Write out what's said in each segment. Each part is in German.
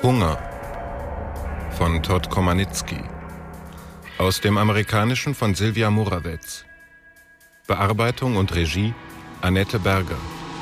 Hunger von Todd Komarnicki. Aus dem Amerikanischen von Silvia Morawetz. Bearbeitung und Regie Annette Berger.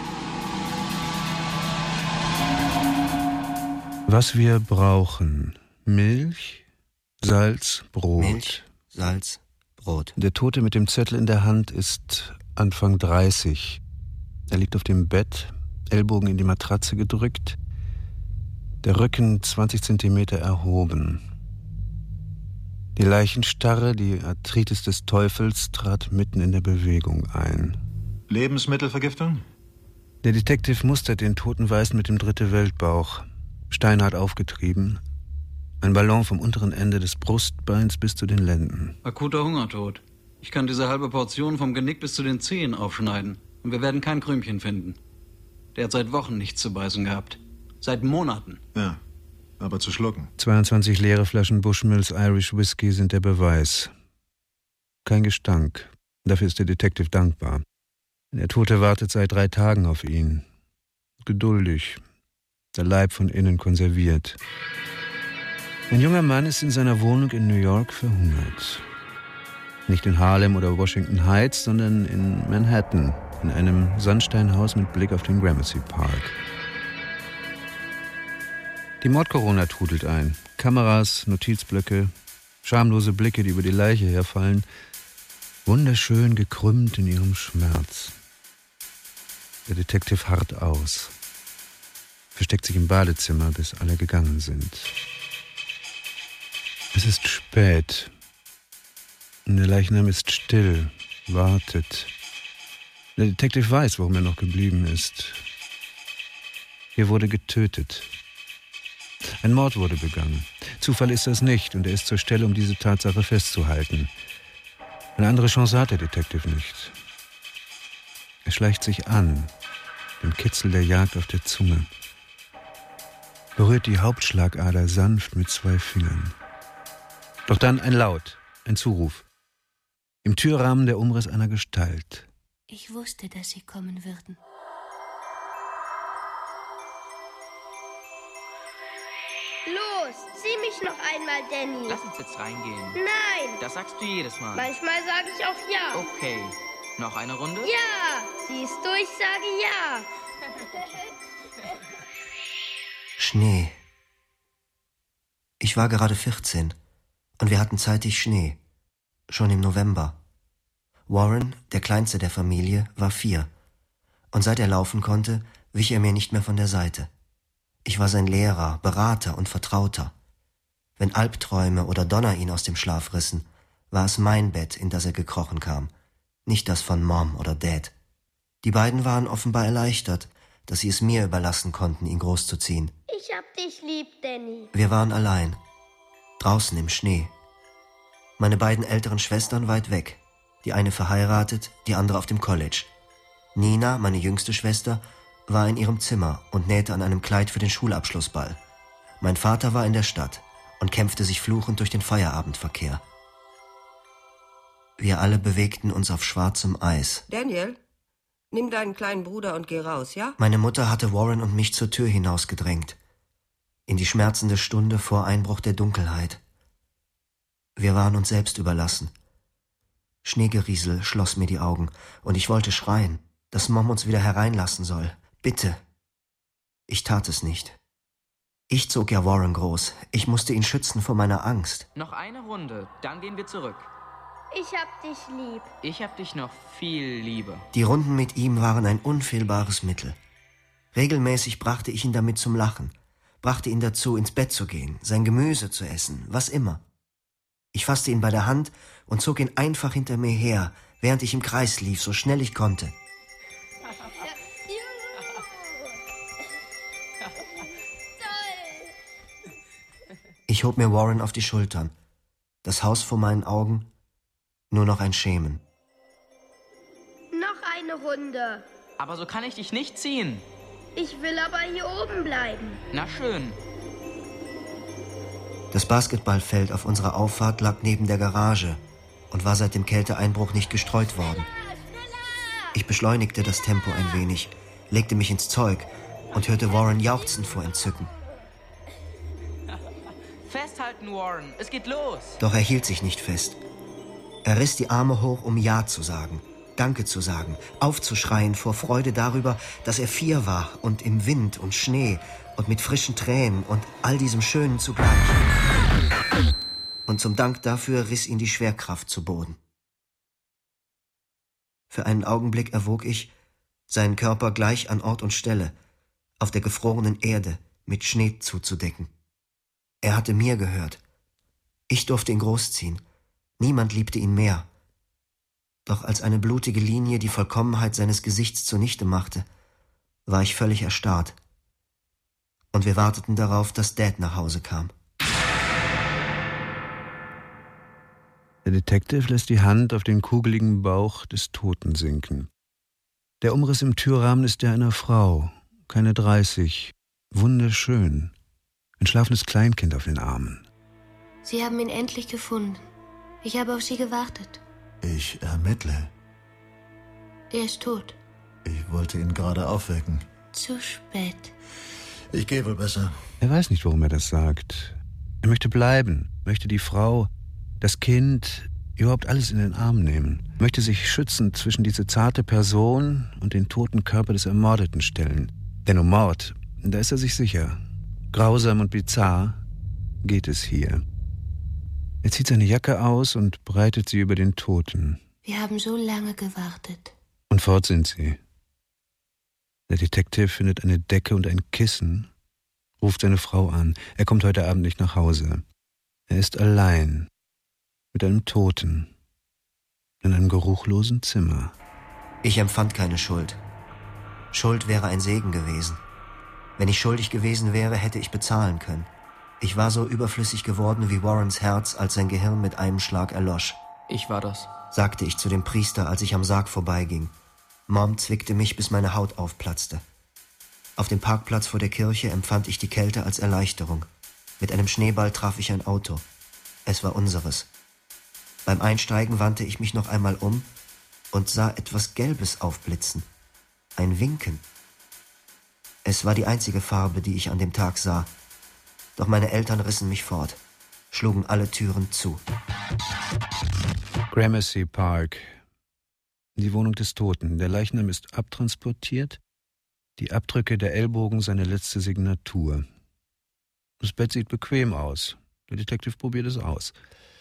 Was wir brauchen: Milch, Salz, Brot. Milch, Salz, Brot. Der Tote mit dem Zettel in der Hand ist Anfang 30. Er liegt auf dem Bett, Ellbogen in die Matratze gedrückt, der Rücken 20 Zentimeter erhoben. Die Leichenstarre, die Arthritis des Teufels, trat mitten in der Bewegung ein. Lebensmittelvergiftung? Der Detective mustert den toten Weißen mit dem Dritte-Welt-Bauch, steinhart aufgetrieben. Ein Ballon vom unteren Ende des Brustbeins bis zu den Lenden. Akuter Hungertod. Ich kann diese halbe Portion vom Genick bis zu den Zehen aufschneiden. Und wir werden kein Krümchen finden. Der hat seit Wochen nichts zu beißen gehabt. Seit Monaten. Ja, aber zu schlucken. 22 leere Flaschen Bushmills Irish Whisky sind der Beweis. Kein Gestank. Dafür ist der Detective dankbar. Der Tote wartet seit 3 Tagen auf ihn. Geduldig. Der Leib von innen konserviert. Ein junger Mann ist in seiner Wohnung in New York verhungert. Nicht in Harlem oder Washington Heights, sondern in Manhattan, in einem Sandsteinhaus mit Blick auf den Gramercy Park. Die Mordkorona trudelt ein. Kameras, Notizblöcke, schamlose Blicke, die über die Leiche herfallen, wunderschön gekrümmt in ihrem Schmerz. Der Detective harrt aus, versteckt sich im Badezimmer, bis alle gegangen sind. Es ist spät. Der Leichnam ist still, wartet. Der Detective weiß, warum er noch geblieben ist. Hier wurde getötet. Ein Mord wurde begangen. Zufall ist das nicht, und er ist zur Stelle, um diese Tatsache festzuhalten. Eine andere Chance hat der Detective nicht. Er schleicht sich an, den Kitzel der Jagd auf der Zunge. Berührt die Hauptschlagader sanft mit 2 Fingern. Doch dann ein Laut, ein Zuruf. Im Türrahmen der Umriss einer Gestalt. Ich wusste, dass Sie kommen würden. Los, sieh mich noch einmal, Danny. Lass uns jetzt reingehen. Nein. Das sagst du jedes Mal. Manchmal sage ich auch ja. Okay. Noch eine Runde? Ja. Siehst du, ich sage ja. Schnee. Ich war gerade 14 und wir hatten zeitig Schnee. Schon im November. Warren, der Kleinste der Familie, war 4. Und seit er laufen konnte, wich er mir nicht mehr von der Seite. Ich war sein Lehrer, Berater und Vertrauter. Wenn Albträume oder Donner ihn aus dem Schlaf rissen, war es mein Bett, in das er gekrochen kam, nicht das von Mom oder Dad. Die beiden waren offenbar erleichtert, dass sie es mir überlassen konnten, ihn großzuziehen. Ich hab dich lieb, Danny. Wir waren allein, draußen im Schnee. Meine beiden älteren Schwestern weit weg, die eine verheiratet, die andere auf dem College. Nina, meine jüngste Schwester, war in ihrem Zimmer und nähte an einem Kleid für den Schulabschlussball. Mein Vater war in der Stadt und kämpfte sich fluchend durch den Feierabendverkehr. Wir alle bewegten uns auf schwarzem Eis. Daniel, nimm deinen kleinen Bruder und geh raus, ja? Meine Mutter hatte Warren und mich zur Tür hinausgedrängt. In die schmerzende Stunde vor Einbruch der Dunkelheit. Wir waren uns selbst überlassen. Schneegeriesel schloss mir die Augen und ich wollte schreien, dass Mom uns wieder hereinlassen soll. Bitte. Ich tat es nicht. Ich zog ja Warren groß. Ich musste ihn schützen vor meiner Angst. Noch eine Runde, dann gehen wir zurück. Ich hab dich lieb. Ich hab dich noch viel lieber. Die Runden mit ihm waren ein unfehlbares Mittel. Regelmäßig brachte ich ihn damit zum Lachen, brachte ihn dazu, ins Bett zu gehen, sein Gemüse zu essen, was immer. Ich fasste ihn bei der Hand und zog ihn einfach hinter mir her, während ich im Kreis lief, so schnell ich konnte. Ich hob mir Warren auf die Schultern. Das Haus vor meinen Augen, nur noch ein Schemen. Noch eine Runde. Aber so kann ich dich nicht ziehen. Ich will aber hier oben bleiben. Na schön. Das Basketballfeld auf unserer Auffahrt lag neben der Garage und war seit dem Kälteeinbruch nicht gestreut worden. Ich beschleunigte das Tempo ein wenig, legte mich ins Zeug und hörte Warren jauchzen vor Entzücken. festhalten, Warren. Es geht los. Doch er hielt sich nicht fest. Er riss die Arme hoch, um Ja zu sagen, Danke zu sagen, aufzuschreien vor Freude darüber, dass er 4 war und im Wind und Schnee und mit frischen Tränen und all diesem Schönen zugleich. Und zum Dank dafür riss ihn die Schwerkraft zu Boden. Für einen Augenblick erwog ich, seinen Körper gleich an Ort und Stelle, auf der gefrorenen Erde, mit Schnee zuzudecken. Er hatte mir gehört. Ich durfte ihn großziehen. Niemand liebte ihn mehr. Doch als eine blutige Linie die Vollkommenheit seines Gesichts zunichte machte, war ich völlig erstarrt. Und wir warteten darauf, dass Dad nach Hause kam. Der Detective lässt die Hand auf den kugeligen Bauch des Toten sinken. Der Umriss im Türrahmen ist der einer Frau, keine 30, wunderschön. Ein schlafendes Kleinkind auf den Armen. Sie haben ihn endlich gefunden. Ich habe auf Sie gewartet. Ich ermittle. Er ist tot. Ich wollte ihn gerade aufwecken. Zu spät. Ich gehe wohl besser. Er weiß nicht, warum er das sagt. Er möchte bleiben, möchte die Frau, das Kind, überhaupt alles in den Arm nehmen. Möchte sich schützend zwischen diese zarte Person und den toten Körper des Ermordeten stellen. Denn um Mord, da ist er sich sicher. Grausam und bizarr geht es hier. Er zieht seine Jacke aus und breitet sie über den Toten. Wir haben so lange gewartet. Und fort sind sie. Der Detective findet eine Decke und ein Kissen, ruft seine Frau an. Er kommt heute Abend nicht nach Hause. Er ist allein, mit einem Toten, in einem geruchlosen Zimmer. Ich empfand keine Schuld. Schuld wäre ein Segen gewesen. Wenn ich schuldig gewesen wäre, hätte ich bezahlen können. Ich war so überflüssig geworden wie Warrens Herz, als sein Gehirn mit einem Schlag erlosch. Ich war das. Sagte ich zu dem Priester, als ich am Sarg vorbeiging. Mom zwickte mich, bis meine Haut aufplatzte. Auf dem Parkplatz vor der Kirche empfand ich die Kälte als Erleichterung. Mit einem Schneeball traf ich ein Auto. Es war unseres. Beim Einsteigen wandte ich mich noch einmal um und sah etwas Gelbes aufblitzen. Ein Winken. Es war die einzige Farbe, die ich an dem Tag sah. Doch meine Eltern rissen mich fort, schlugen alle Türen zu. Gramercy Park. Die Wohnung des Toten. Der Leichnam ist abtransportiert. Die Abdrücke der Ellbogen seine letzte Signatur. Das Bett sieht bequem aus. Der Detective probiert es aus.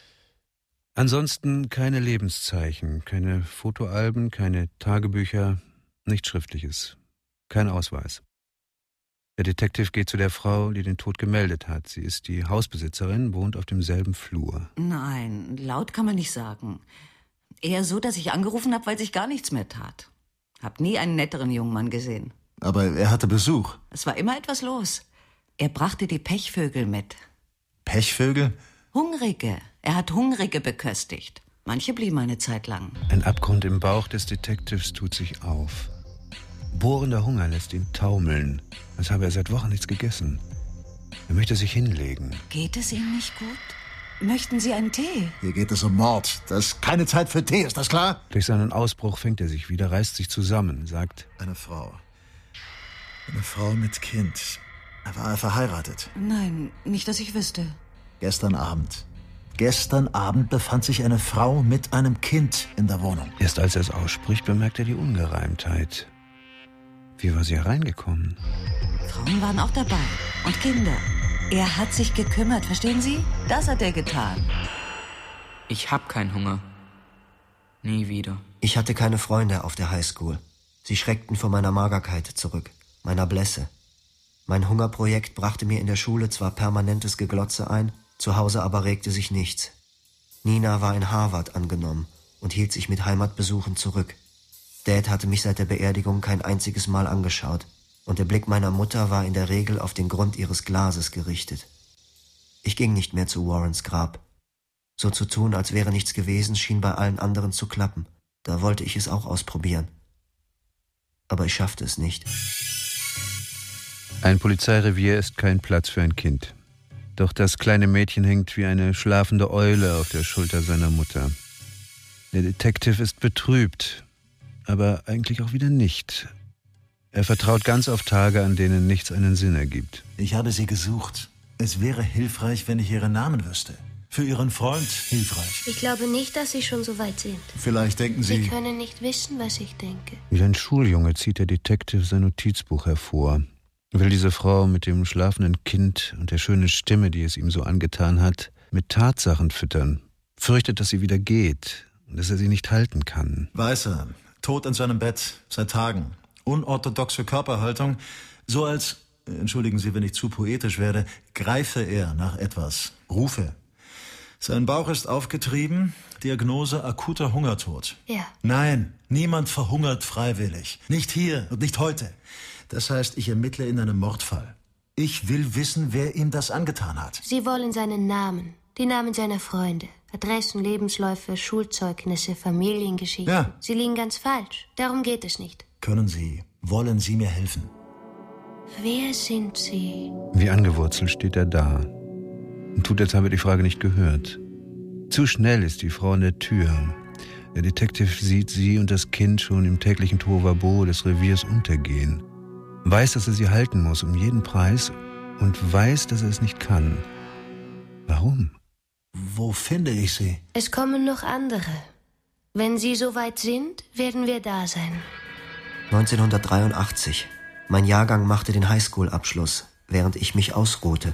Ansonsten keine Lebenszeichen, keine Fotoalben, keine Tagebücher, nichts Schriftliches, kein Ausweis. Der Detective geht zu der Frau, die den Tod gemeldet hat. Sie ist die Hausbesitzerin, wohnt auf demselben Flur. Nein, laut kann man nicht sagen. Eher so, dass ich angerufen habe, weil sich gar nichts mehr tat. Hab nie einen netteren jungen Mann gesehen. Aber er hatte Besuch. Es war immer etwas los. Er brachte die Pechvögel mit. Pechvögel? Hungrige. Er hat Hungrige beköstigt. Manche blieben eine Zeit lang. Ein Abgrund im Bauch des Detectives tut sich auf. Bohrender Hunger lässt ihn taumeln, als habe er seit Wochen nichts gegessen. Er möchte sich hinlegen. Geht es Ihnen nicht gut? Möchten Sie einen Tee? Hier geht es um Mord. Das ist keine Zeit für Tee, ist das klar? Durch seinen Ausbruch fängt er sich wieder, reißt sich zusammen, sagt: Eine Frau. Eine Frau mit Kind. War er verheiratet? Nein, nicht, dass ich wüsste. Gestern Abend. Gestern Abend befand sich eine Frau mit einem Kind in der Wohnung. Erst als er es ausspricht, bemerkt er die Ungereimtheit. Wie war sie hereingekommen? Frauen waren auch dabei. Und Kinder. Er hat sich gekümmert, verstehen Sie? Das hat er getan. Ich hab keinen Hunger. Nie wieder. Ich hatte keine Freunde auf der Highschool. Sie schreckten vor meiner Magerkeit zurück, meiner Blässe. Mein Hungerprojekt brachte mir in der Schule zwar permanentes Geglotze ein, zu Hause aber regte sich nichts. Nina war in Harvard angenommen und hielt sich mit Heimatbesuchen zurück. Dad hatte mich seit der Beerdigung kein einziges Mal angeschaut, und der Blick meiner Mutter war in der Regel auf den Grund ihres Glases gerichtet. Ich ging nicht mehr zu Warrens Grab. So zu tun, als wäre nichts gewesen, schien bei allen anderen zu klappen. Da wollte ich es auch ausprobieren. Aber ich schaffte es nicht. Ein Polizeirevier ist kein Platz für ein Kind. Doch das kleine Mädchen hängt wie eine schlafende Eule auf der Schulter seiner Mutter. Der Detective ist betrübt, aber eigentlich auch wieder nicht. Er vertraut ganz auf Tage, an denen nichts einen Sinn ergibt. Ich habe sie gesucht. Es wäre hilfreich, wenn ich Ihren Namen wüsste. Für Ihren Freund hilfreich. Ich glaube nicht, dass Sie schon so weit sind. Vielleicht denken Sie... Sie können nicht wissen, was ich denke. Wie ein Schuljunge zieht der Detective sein Notizbuch hervor. Er will diese Frau mit dem schlafenden Kind und der schönen Stimme, die es ihm so angetan hat, mit Tatsachen füttern. Fürchtet, dass sie wieder geht und dass er sie nicht halten kann. Weiß er. Tot in seinem Bett. Seit Tagen. Unorthodoxe Körperhaltung. So als, entschuldigen Sie, wenn ich zu poetisch werde, greife er nach etwas. Rufe. Sein Bauch ist aufgetrieben. Diagnose akuter Hungertod. Ja. Nein, niemand verhungert freiwillig. Nicht hier und nicht heute. Das heißt, ich ermittle in einem Mordfall. Ich will wissen, wer ihm das angetan hat. Sie wollen seinen Namen, die Namen seiner Freunde, Adressen, Lebensläufe, Schulzeugnisse, Familiengeschichten. Ja. Sie liegen ganz falsch. Darum geht es nicht. Wollen Sie mir helfen? Wer sind Sie? Wie angewurzelt steht er da und tut, als habe er die Frage nicht gehört. Zu schnell ist die Frau an der Tür. Der Detective sieht sie und das Kind schon im täglichen Tohuwabohu des Reviers untergehen. Weiß, dass er sie halten muss, um jeden Preis, und weiß, dass er es nicht kann. Warum? Wo finde ich Sie? Es kommen noch andere. Wenn Sie soweit sind, werden wir da sein. 1983. Mein Jahrgang machte den Highschool-Abschluss, während ich mich ausruhte.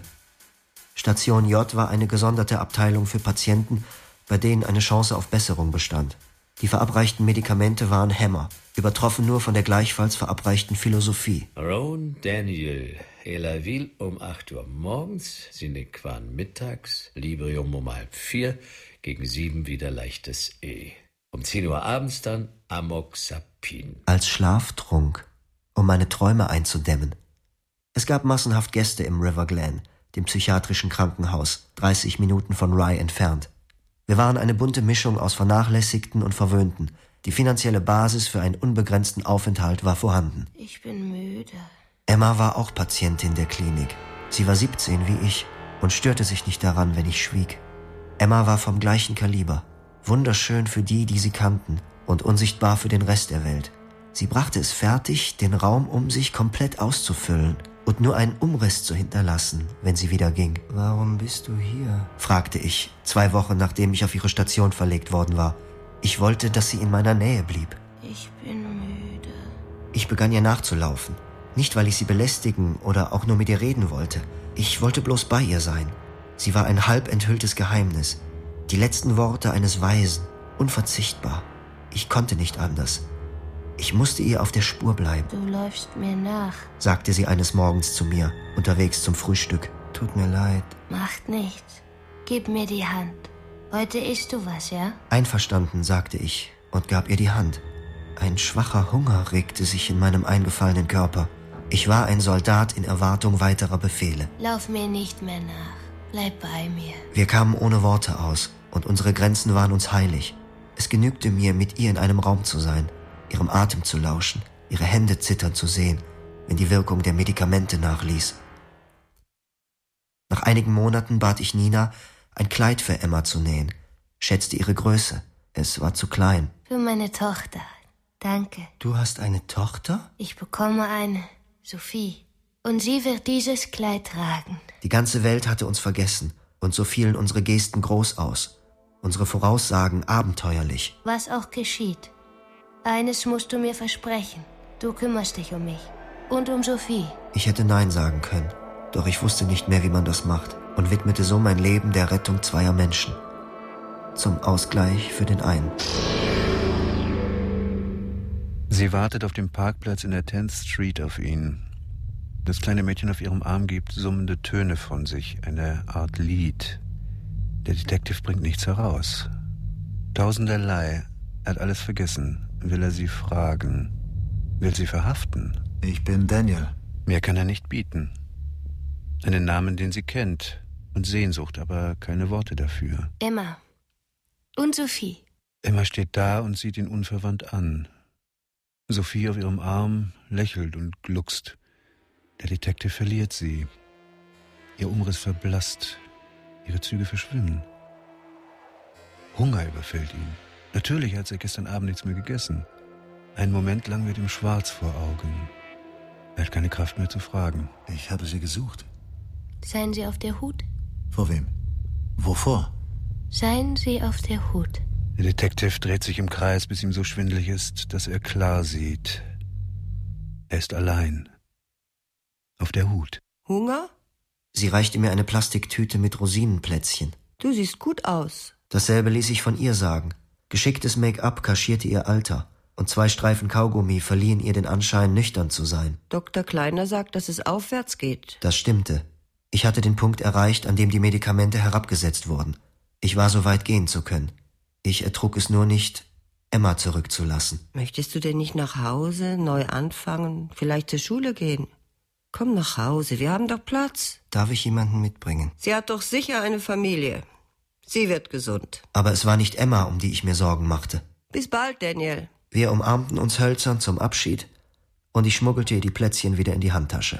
Station J war eine gesonderte Abteilung für Patienten, bei denen eine Chance auf Besserung bestand. Die verabreichten Medikamente waren Hämmer, übertroffen nur von der gleichfalls verabreichten Philosophie. Roan Daniel, Elavil um 8 Uhr morgens, Sine qua mittags, Librium um 3:30, gegen 7 wieder leichtes E. Um 10 Uhr abends dann Amoxapin. Als Schlaftrunk, um meine Träume einzudämmen. Es gab massenhaft Gäste im River Glen, dem psychiatrischen Krankenhaus, 30 Minuten von Rye entfernt. Wir waren eine bunte Mischung aus Vernachlässigten und Verwöhnten. Die finanzielle Basis für einen unbegrenzten Aufenthalt war vorhanden. Ich bin müde. Emma war auch Patientin der Klinik. Sie war 17 wie ich und störte sich nicht daran, wenn ich schwieg. Emma war vom gleichen Kaliber. Wunderschön für die, die sie kannten, und unsichtbar für den Rest der Welt. Sie brachte es fertig, den Raum um sich komplett auszufüllen und nur einen Umriss zu hinterlassen, wenn sie wieder ging. »Warum bist du hier?« fragte ich, 2 Wochen nachdem ich auf ihre Station verlegt worden war. Ich wollte, dass sie in meiner Nähe blieb. Ich bin müde. Ich begann ihr nachzulaufen. Nicht, weil ich sie belästigen oder auch nur mit ihr reden wollte. Ich wollte bloß bei ihr sein. Sie war ein halb enthülltes Geheimnis. Die letzten Worte eines Weisen. Unverzichtbar. Ich konnte nicht anders. Ich musste ihr auf der Spur bleiben. Du läufst mir nach, sagte sie eines Morgens zu mir, unterwegs zum Frühstück. Tut mir leid. Macht nichts. Gib mir die Hand. Heute isst du was, ja? Einverstanden, sagte ich und gab ihr die Hand. Ein schwacher Hunger regte sich in meinem eingefallenen Körper. Ich war ein Soldat in Erwartung weiterer Befehle. Lauf mir nicht mehr nach. Bleib bei mir. Wir kamen ohne Worte aus und unsere Grenzen waren uns heilig. Es genügte mir, mit ihr in einem Raum zu sein, ihrem Atem zu lauschen, ihre Hände zittern zu sehen, wenn die Wirkung der Medikamente nachließ. Nach einigen Monaten bat ich Nina, ein Kleid für Emma zu nähen, schätzte ihre Größe. Es war zu klein. Für meine Tochter. Danke. Du hast eine Tochter? Ich bekomme eine, Sophie. Und sie wird dieses Kleid tragen. Die ganze Welt hatte uns vergessen, und so fielen unsere Gesten groß aus, unsere Voraussagen abenteuerlich. Was auch geschieht. Eines musst du mir versprechen. Du kümmerst dich um mich. Und um Sophie. Ich hätte Nein sagen können, doch ich wusste nicht mehr, wie man das macht, und widmete so mein Leben der Rettung 2 Menschen. Zum Ausgleich für den einen. Sie wartet auf dem Parkplatz in der 10th Street auf ihn. Das kleine Mädchen auf ihrem Arm gibt summende Töne von sich, eine Art Lied. Der Detective bringt nichts heraus. Tausenderlei. Er hat alles vergessen. Will er sie fragen? Will sie verhaften? Ich bin Daniel. Mehr kann er nicht bieten. Einen Namen, den sie kennt. Und Sehnsucht, aber keine Worte dafür. Emma. Und Sophie. Emma steht da und sieht ihn unverwandt an. Sophie auf ihrem Arm lächelt und gluckst. Der Detective verliert sie. Ihr Umriss verblasst. Ihre Züge verschwimmen. Hunger überfällt ihn. Natürlich hat er gestern Abend nichts mehr gegessen. Einen Moment lang wird ihm schwarz vor Augen. Er hat keine Kraft mehr zu fragen. Ich habe sie gesucht. Seien Sie auf der Hut. Vor wem? Wovor? Seien Sie auf der Hut. Der Detective dreht sich im Kreis, bis ihm so schwindelig ist, dass er klar sieht. Er ist allein. Auf der Hut. Hunger? Sie reichte mir eine Plastiktüte mit Rosinenplätzchen. Du siehst gut aus. Dasselbe ließ ich von ihr sagen. Geschicktes Make-up kaschierte ihr Alter. Und 2 Streifen Kaugummi verliehen ihr den Anschein, nüchtern zu sein. Dr. Kleiner sagt, dass es aufwärts geht. Das stimmte. Ich hatte den Punkt erreicht, an dem die Medikamente herabgesetzt wurden. Ich war so weit gehen zu können. Ich ertrug es nur nicht, Emma zurückzulassen. Möchtest du denn nicht nach Hause, neu anfangen, vielleicht zur Schule gehen? Komm nach Hause, wir haben doch Platz. Darf ich jemanden mitbringen? Sie hat doch sicher eine Familie. Sie wird gesund. Aber es war nicht Emma, um die ich mir Sorgen machte. Bis bald, Daniel. Wir umarmten uns hölzern zum Abschied und ich schmuggelte ihr die Plätzchen wieder in die Handtasche.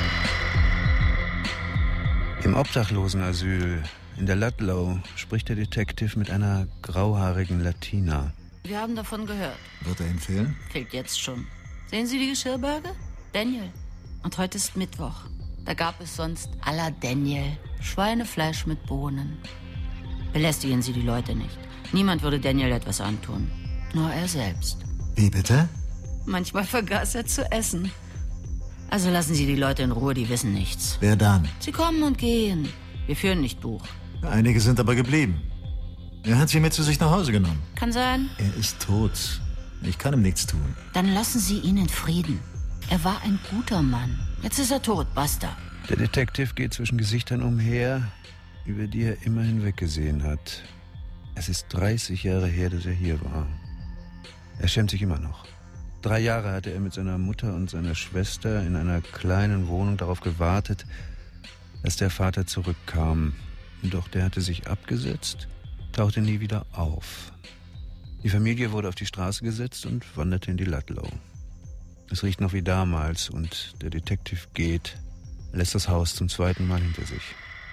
Im Obdachlosenasyl in der Ludlow spricht der Detective mit einer grauhaarigen Latina. Wir haben davon gehört. Wird er Ihnen fehlen? Fehlt jetzt schon. Sehen Sie die Geschirrberge? Daniel. Und heute ist Mittwoch. Da gab es sonst à la Daniel Schweinefleisch mit Bohnen. Belästigen Sie die Leute nicht. Niemand würde Daniel etwas antun. Nur er selbst. Wie bitte? Manchmal vergaß er zu essen. Also lassen Sie die Leute in Ruhe, die wissen nichts. Wer dann? Sie kommen und gehen. Wir führen nicht Buch. Einige sind aber geblieben. Er hat sie mit zu sich nach Hause genommen. Kann sein. Er ist tot. Ich kann ihm nichts tun. Dann lassen Sie ihn in Frieden. Er war ein guter Mann. Jetzt ist er tot, basta. Der Detective geht zwischen Gesichtern umher, über die er immer hinweggesehen hat. Es ist 30 Jahre her, dass er hier war. Er schämt sich immer noch. 3 Jahre hatte er mit seiner Mutter und seiner Schwester in einer kleinen Wohnung darauf gewartet, dass der Vater zurückkam. Doch der hatte sich abgesetzt, tauchte nie wieder auf. Die Familie wurde auf die Straße gesetzt und wanderte in die Ludlow. Es riecht noch wie damals und der Detective geht, lässt das Haus zum 2. Mal hinter sich.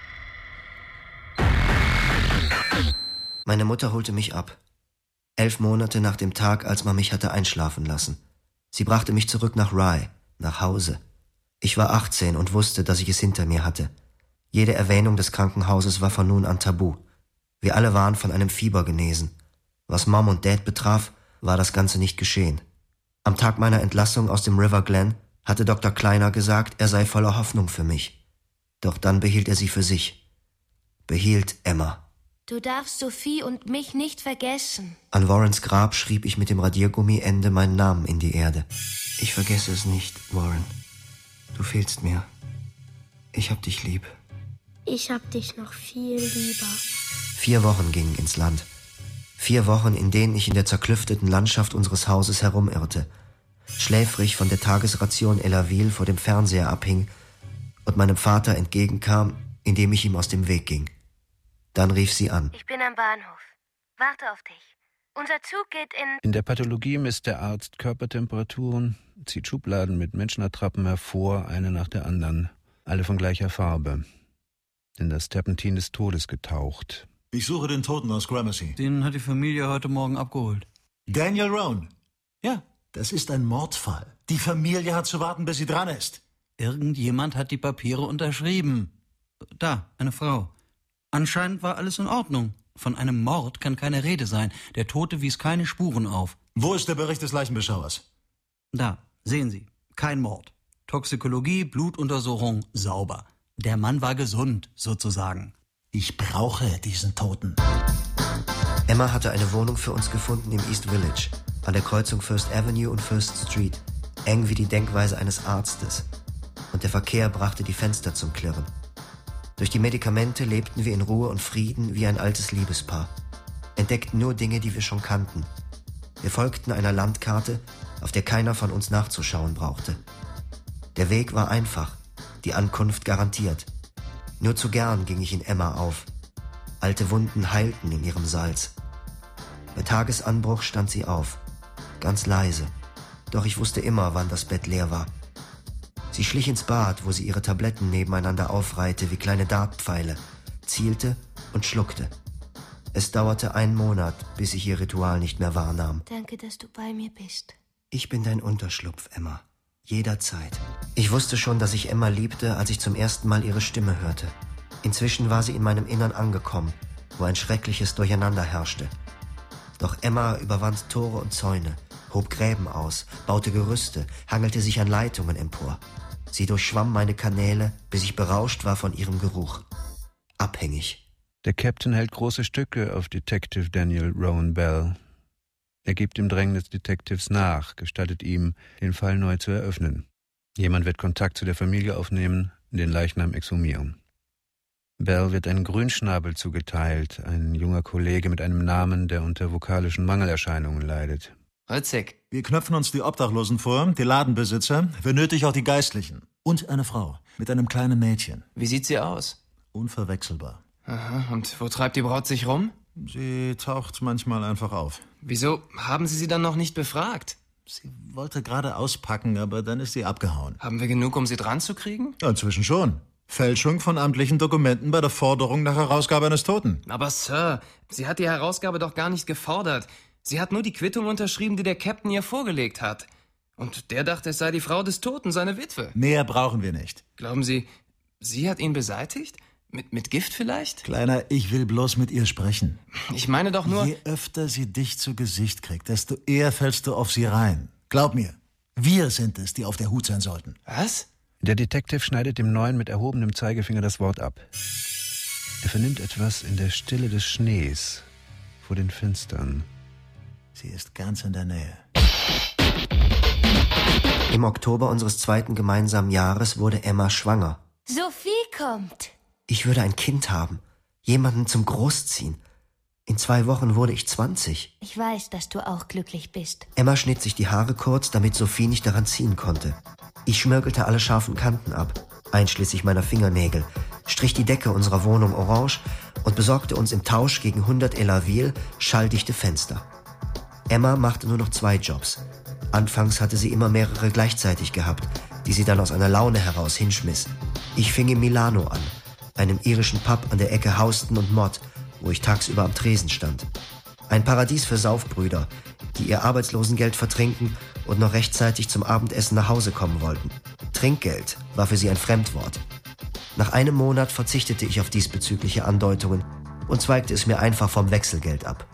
Meine Mutter holte mich ab. 11 Monate nach dem Tag, als man mich hatte einschlafen lassen. Sie brachte mich zurück nach Rye, nach Hause. Ich war 18 und wusste, dass ich es hinter mir hatte. Jede Erwähnung des Krankenhauses war von nun an tabu. Wir alle waren von einem Fieber genesen. Was Mom und Dad betraf, war das Ganze nicht geschehen. Am Tag meiner Entlassung aus dem River Glen hatte Dr. Kleiner gesagt, er sei voller Hoffnung für mich. Doch dann behielt er sie für sich. Behielt Emma. Du darfst Sophie und mich nicht vergessen. An Warrens Grab schrieb ich mit dem Radiergummiende meinen Namen in die Erde. Ich vergesse es nicht, Warren. Du fehlst mir. Ich hab dich lieb. Ich hab dich noch viel lieber. 4 Wochen gingen ins Land. 4 Wochen, in denen ich in der zerklüfteten Landschaft unseres Hauses herumirrte, schläfrig von der Tagesration Elavil vor dem Fernseher abhing und meinem Vater entgegenkam, indem ich ihm aus dem Weg ging. Dann rief sie an. Ich bin am Bahnhof. Warte auf dich. Unser Zug geht in... In der Pathologie misst der Arzt Körpertemperaturen, zieht Schubladen mit Menschenattrappen hervor, eine nach der anderen, alle von gleicher Farbe. In das Terpentin des Todes getaucht. Ich suche den Toten aus Gramercy. Den hat die Familie heute Morgen abgeholt. Daniel Roan. Ja. Das ist ein Mordfall. Die Familie hat zu warten, bis sie dran ist. Irgendjemand hat die Papiere unterschrieben. Da, eine Frau. Anscheinend war alles in Ordnung. Von einem Mord kann keine Rede sein. Der Tote wies keine Spuren auf. Wo ist der Bericht des Leichenbeschauers? Da, sehen Sie. Kein Mord. Toxikologie, Blutuntersuchung, sauber. Der Mann war gesund, sozusagen. Ich brauche diesen Toten. Emma hatte eine Wohnung für uns gefunden im East Village, an der Kreuzung First Avenue und First Street, eng wie die Denkweise eines Arztes. Und der Verkehr brachte die Fenster zum Klirren. Durch die Medikamente lebten wir in Ruhe und Frieden wie ein altes Liebespaar. Entdeckten nur Dinge, die wir schon kannten. Wir folgten einer Landkarte, auf der keiner von uns nachzuschauen brauchte. Der Weg war einfach, die Ankunft garantiert. Nur zu gern ging ich in Emma auf. Alte Wunden heilten in ihrem Salz. Bei Tagesanbruch stand sie auf, ganz leise. Doch ich wusste immer, wann das Bett leer war. Sie schlich ins Bad, wo sie ihre Tabletten nebeneinander aufreihte wie kleine Dartpfeile, zielte und schluckte. Es dauerte 1 Monat, bis ich ihr Ritual nicht mehr wahrnahm. Danke, dass du bei mir bist. Ich bin dein Unterschlupf, Emma. Jederzeit. Ich wusste schon, dass ich Emma liebte, als ich zum ersten Mal ihre Stimme hörte. Inzwischen war sie in meinem Innern angekommen, wo ein schreckliches Durcheinander herrschte. Doch Emma überwand Tore und Zäune, hob Gräben aus, baute Gerüste, hangelte sich an Leitungen empor. Sie durchschwamm meine Kanäle, bis ich berauscht war von ihrem Geruch. Abhängig. Der Captain hält große Stücke auf Detective Daniel Rowan Bell. Er gibt dem Drängen des Detectives nach, gestattet ihm, den Fall neu zu eröffnen. Jemand wird Kontakt zu der Familie aufnehmen, den Leichnam exhumieren. Bell wird ein Grünschnabel zugeteilt, ein junger Kollege mit einem Namen, der unter vokalischen Mangelerscheinungen leidet. Rützig. Wir knöpfen uns die Obdachlosen vor, die Ladenbesitzer, wenn nötig auch die Geistlichen. Und eine Frau mit einem kleinen Mädchen. Wie sieht sie aus? Unverwechselbar. Aha, und wo treibt die Braut sich rum? Sie taucht manchmal einfach auf. Wieso haben Sie sie dann noch nicht befragt? Sie wollte gerade auspacken, aber dann ist sie abgehauen. Haben wir genug, um sie dran zu kriegen? Ja, inzwischen schon. Fälschung von amtlichen Dokumenten bei der Forderung nach Herausgabe eines Toten. Aber Sir, sie hat die Herausgabe doch gar nicht gefordert. Sie hat nur die Quittung unterschrieben, die der Captain ihr vorgelegt hat. Und der dachte, es sei die Frau des Toten, seine Witwe. Mehr brauchen wir nicht. Glauben Sie, sie hat ihn beseitigt? Mit Gift vielleicht? Kleiner, ich will bloß mit ihr sprechen. Ich meine doch nur... Je öfter sie dich zu Gesicht kriegt, desto eher fällst du auf sie rein. Glaub mir, wir sind es, die auf der Hut sein sollten. Was? Der Detective schneidet dem Neuen mit erhobenem Zeigefinger das Wort ab. Er vernimmt etwas in der Stille des Schnees vor den Fenstern. Sie ist ganz in der Nähe. Im Oktober unseres 2. gemeinsamen Jahres wurde Emma schwanger. Sophie kommt. Ich würde ein Kind haben, jemanden zum Großziehen. In 2 Wochen wurde ich 20. Ich weiß, dass du auch glücklich bist. Emma schnitt sich die Haare kurz, damit Sophie nicht daran ziehen konnte. Ich schmirgelte alle scharfen Kanten ab, einschließlich meiner Fingernägel, strich die Decke unserer Wohnung orange und besorgte uns im Tausch gegen 100 Elavil schalldichte Fenster. Emma machte nur noch 2 Jobs. Anfangs hatte sie immer mehrere gleichzeitig gehabt, die sie dann aus einer Laune heraus hinschmiss. Ich fing in Milano an, einem irischen Pub an der Ecke Houston und Mott, wo ich tagsüber am Tresen stand. Ein Paradies für Saufbrüder, die ihr Arbeitslosengeld vertrinken und noch rechtzeitig zum Abendessen nach Hause kommen wollten. Trinkgeld war für sie ein Fremdwort. Nach einem Monat verzichtete ich auf diesbezügliche Andeutungen und zweigte es mir einfach vom Wechselgeld ab.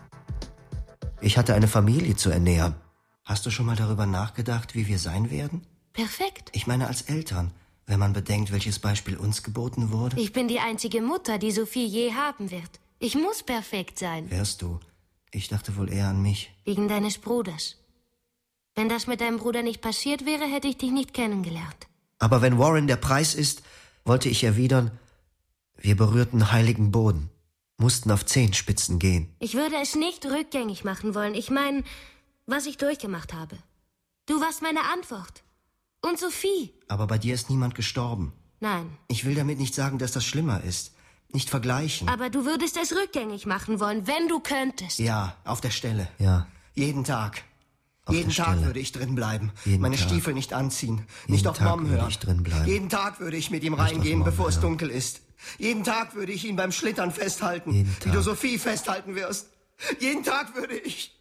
Ich hatte eine Familie zu ernähren. Hast du schon mal darüber nachgedacht, wie wir sein werden? Perfekt. Ich meine als Eltern, wenn man bedenkt, welches Beispiel uns geboten wurde. Ich bin die einzige Mutter, die Sophie je haben wird. Ich muss perfekt sein. Wärst du? Ich dachte wohl eher an mich. Wegen deines Bruders. Wenn das mit deinem Bruder nicht passiert wäre, hätte ich dich nicht kennengelernt. Aber wenn Warren der Preis ist, wollte ich erwidern, wir berührten heiligen Boden, mussten auf Zehenspitzen gehen. Ich würde es nicht rückgängig machen wollen. Ich meine, was ich durchgemacht habe. Du warst meine Antwort. Und Sophie. Aber bei dir ist niemand gestorben. Nein. Ich will damit nicht sagen, dass das schlimmer ist. Nicht vergleichen. Aber du würdest es rückgängig machen wollen, wenn du könntest. Ja, auf der Stelle. Ja. Jeden Tag. Auf Jeden der Tag Stelle. würde ich drin bleiben. Jeden Meine Tag. Stiefel nicht anziehen. Jeden Nicht auf Tag Mom würde hören. ich drin bleiben. Jeden Tag würde ich mit ihm Nicht auf reingehen, Mom bevor es hören. dunkel ist. Jeden Tag würde ich ihn beim Schlittern festhalten. Jeden Wie du Tag. Sophie festhalten wirst. Jeden Tag würde ich...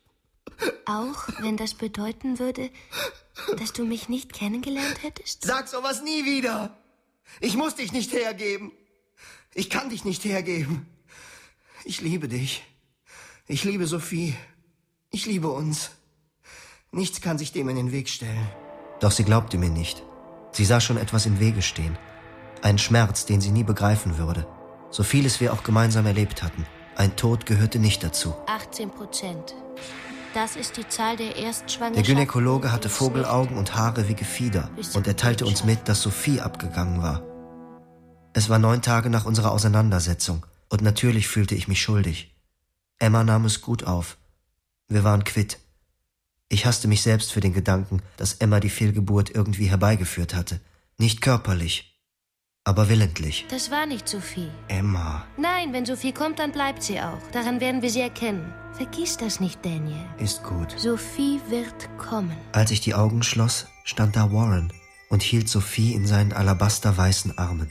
Auch wenn das bedeuten würde, dass du mich nicht kennengelernt hättest? Sag sowas nie wieder. Ich muss dich nicht hergeben. Ich kann dich nicht hergeben. Ich liebe dich. Ich liebe Sophie. Ich liebe uns. Nichts kann sich dem in den Weg stellen. Doch sie glaubte mir nicht. Sie sah schon etwas im Wege stehen. Einen Schmerz, den sie nie begreifen würde. So vieles wir auch gemeinsam erlebt hatten. Ein Tod gehörte nicht dazu. 18%. Das ist die Zahl der Der Erstschwangerschaften. Gynäkologe hatte Vogelaugen und Haare wie Gefieder und er teilte uns mit, dass Sophie abgegangen war. Es war 9 Tage nach unserer Auseinandersetzung und natürlich fühlte ich mich schuldig. Emma nahm es gut auf. Wir waren quitt. Ich hasste mich selbst für den Gedanken, dass Emma die Fehlgeburt irgendwie herbeigeführt hatte. Nicht körperlich, aber willentlich. Das war nicht Sophie. Emma. Nein, wenn Sophie kommt, dann bleibt sie auch. Daran werden wir sie erkennen. Vergiss das nicht, Daniel. Ist gut. Sophie wird kommen. Als ich die Augen schloss, stand da Warren und hielt Sophie in seinen alabasterweißen Armen.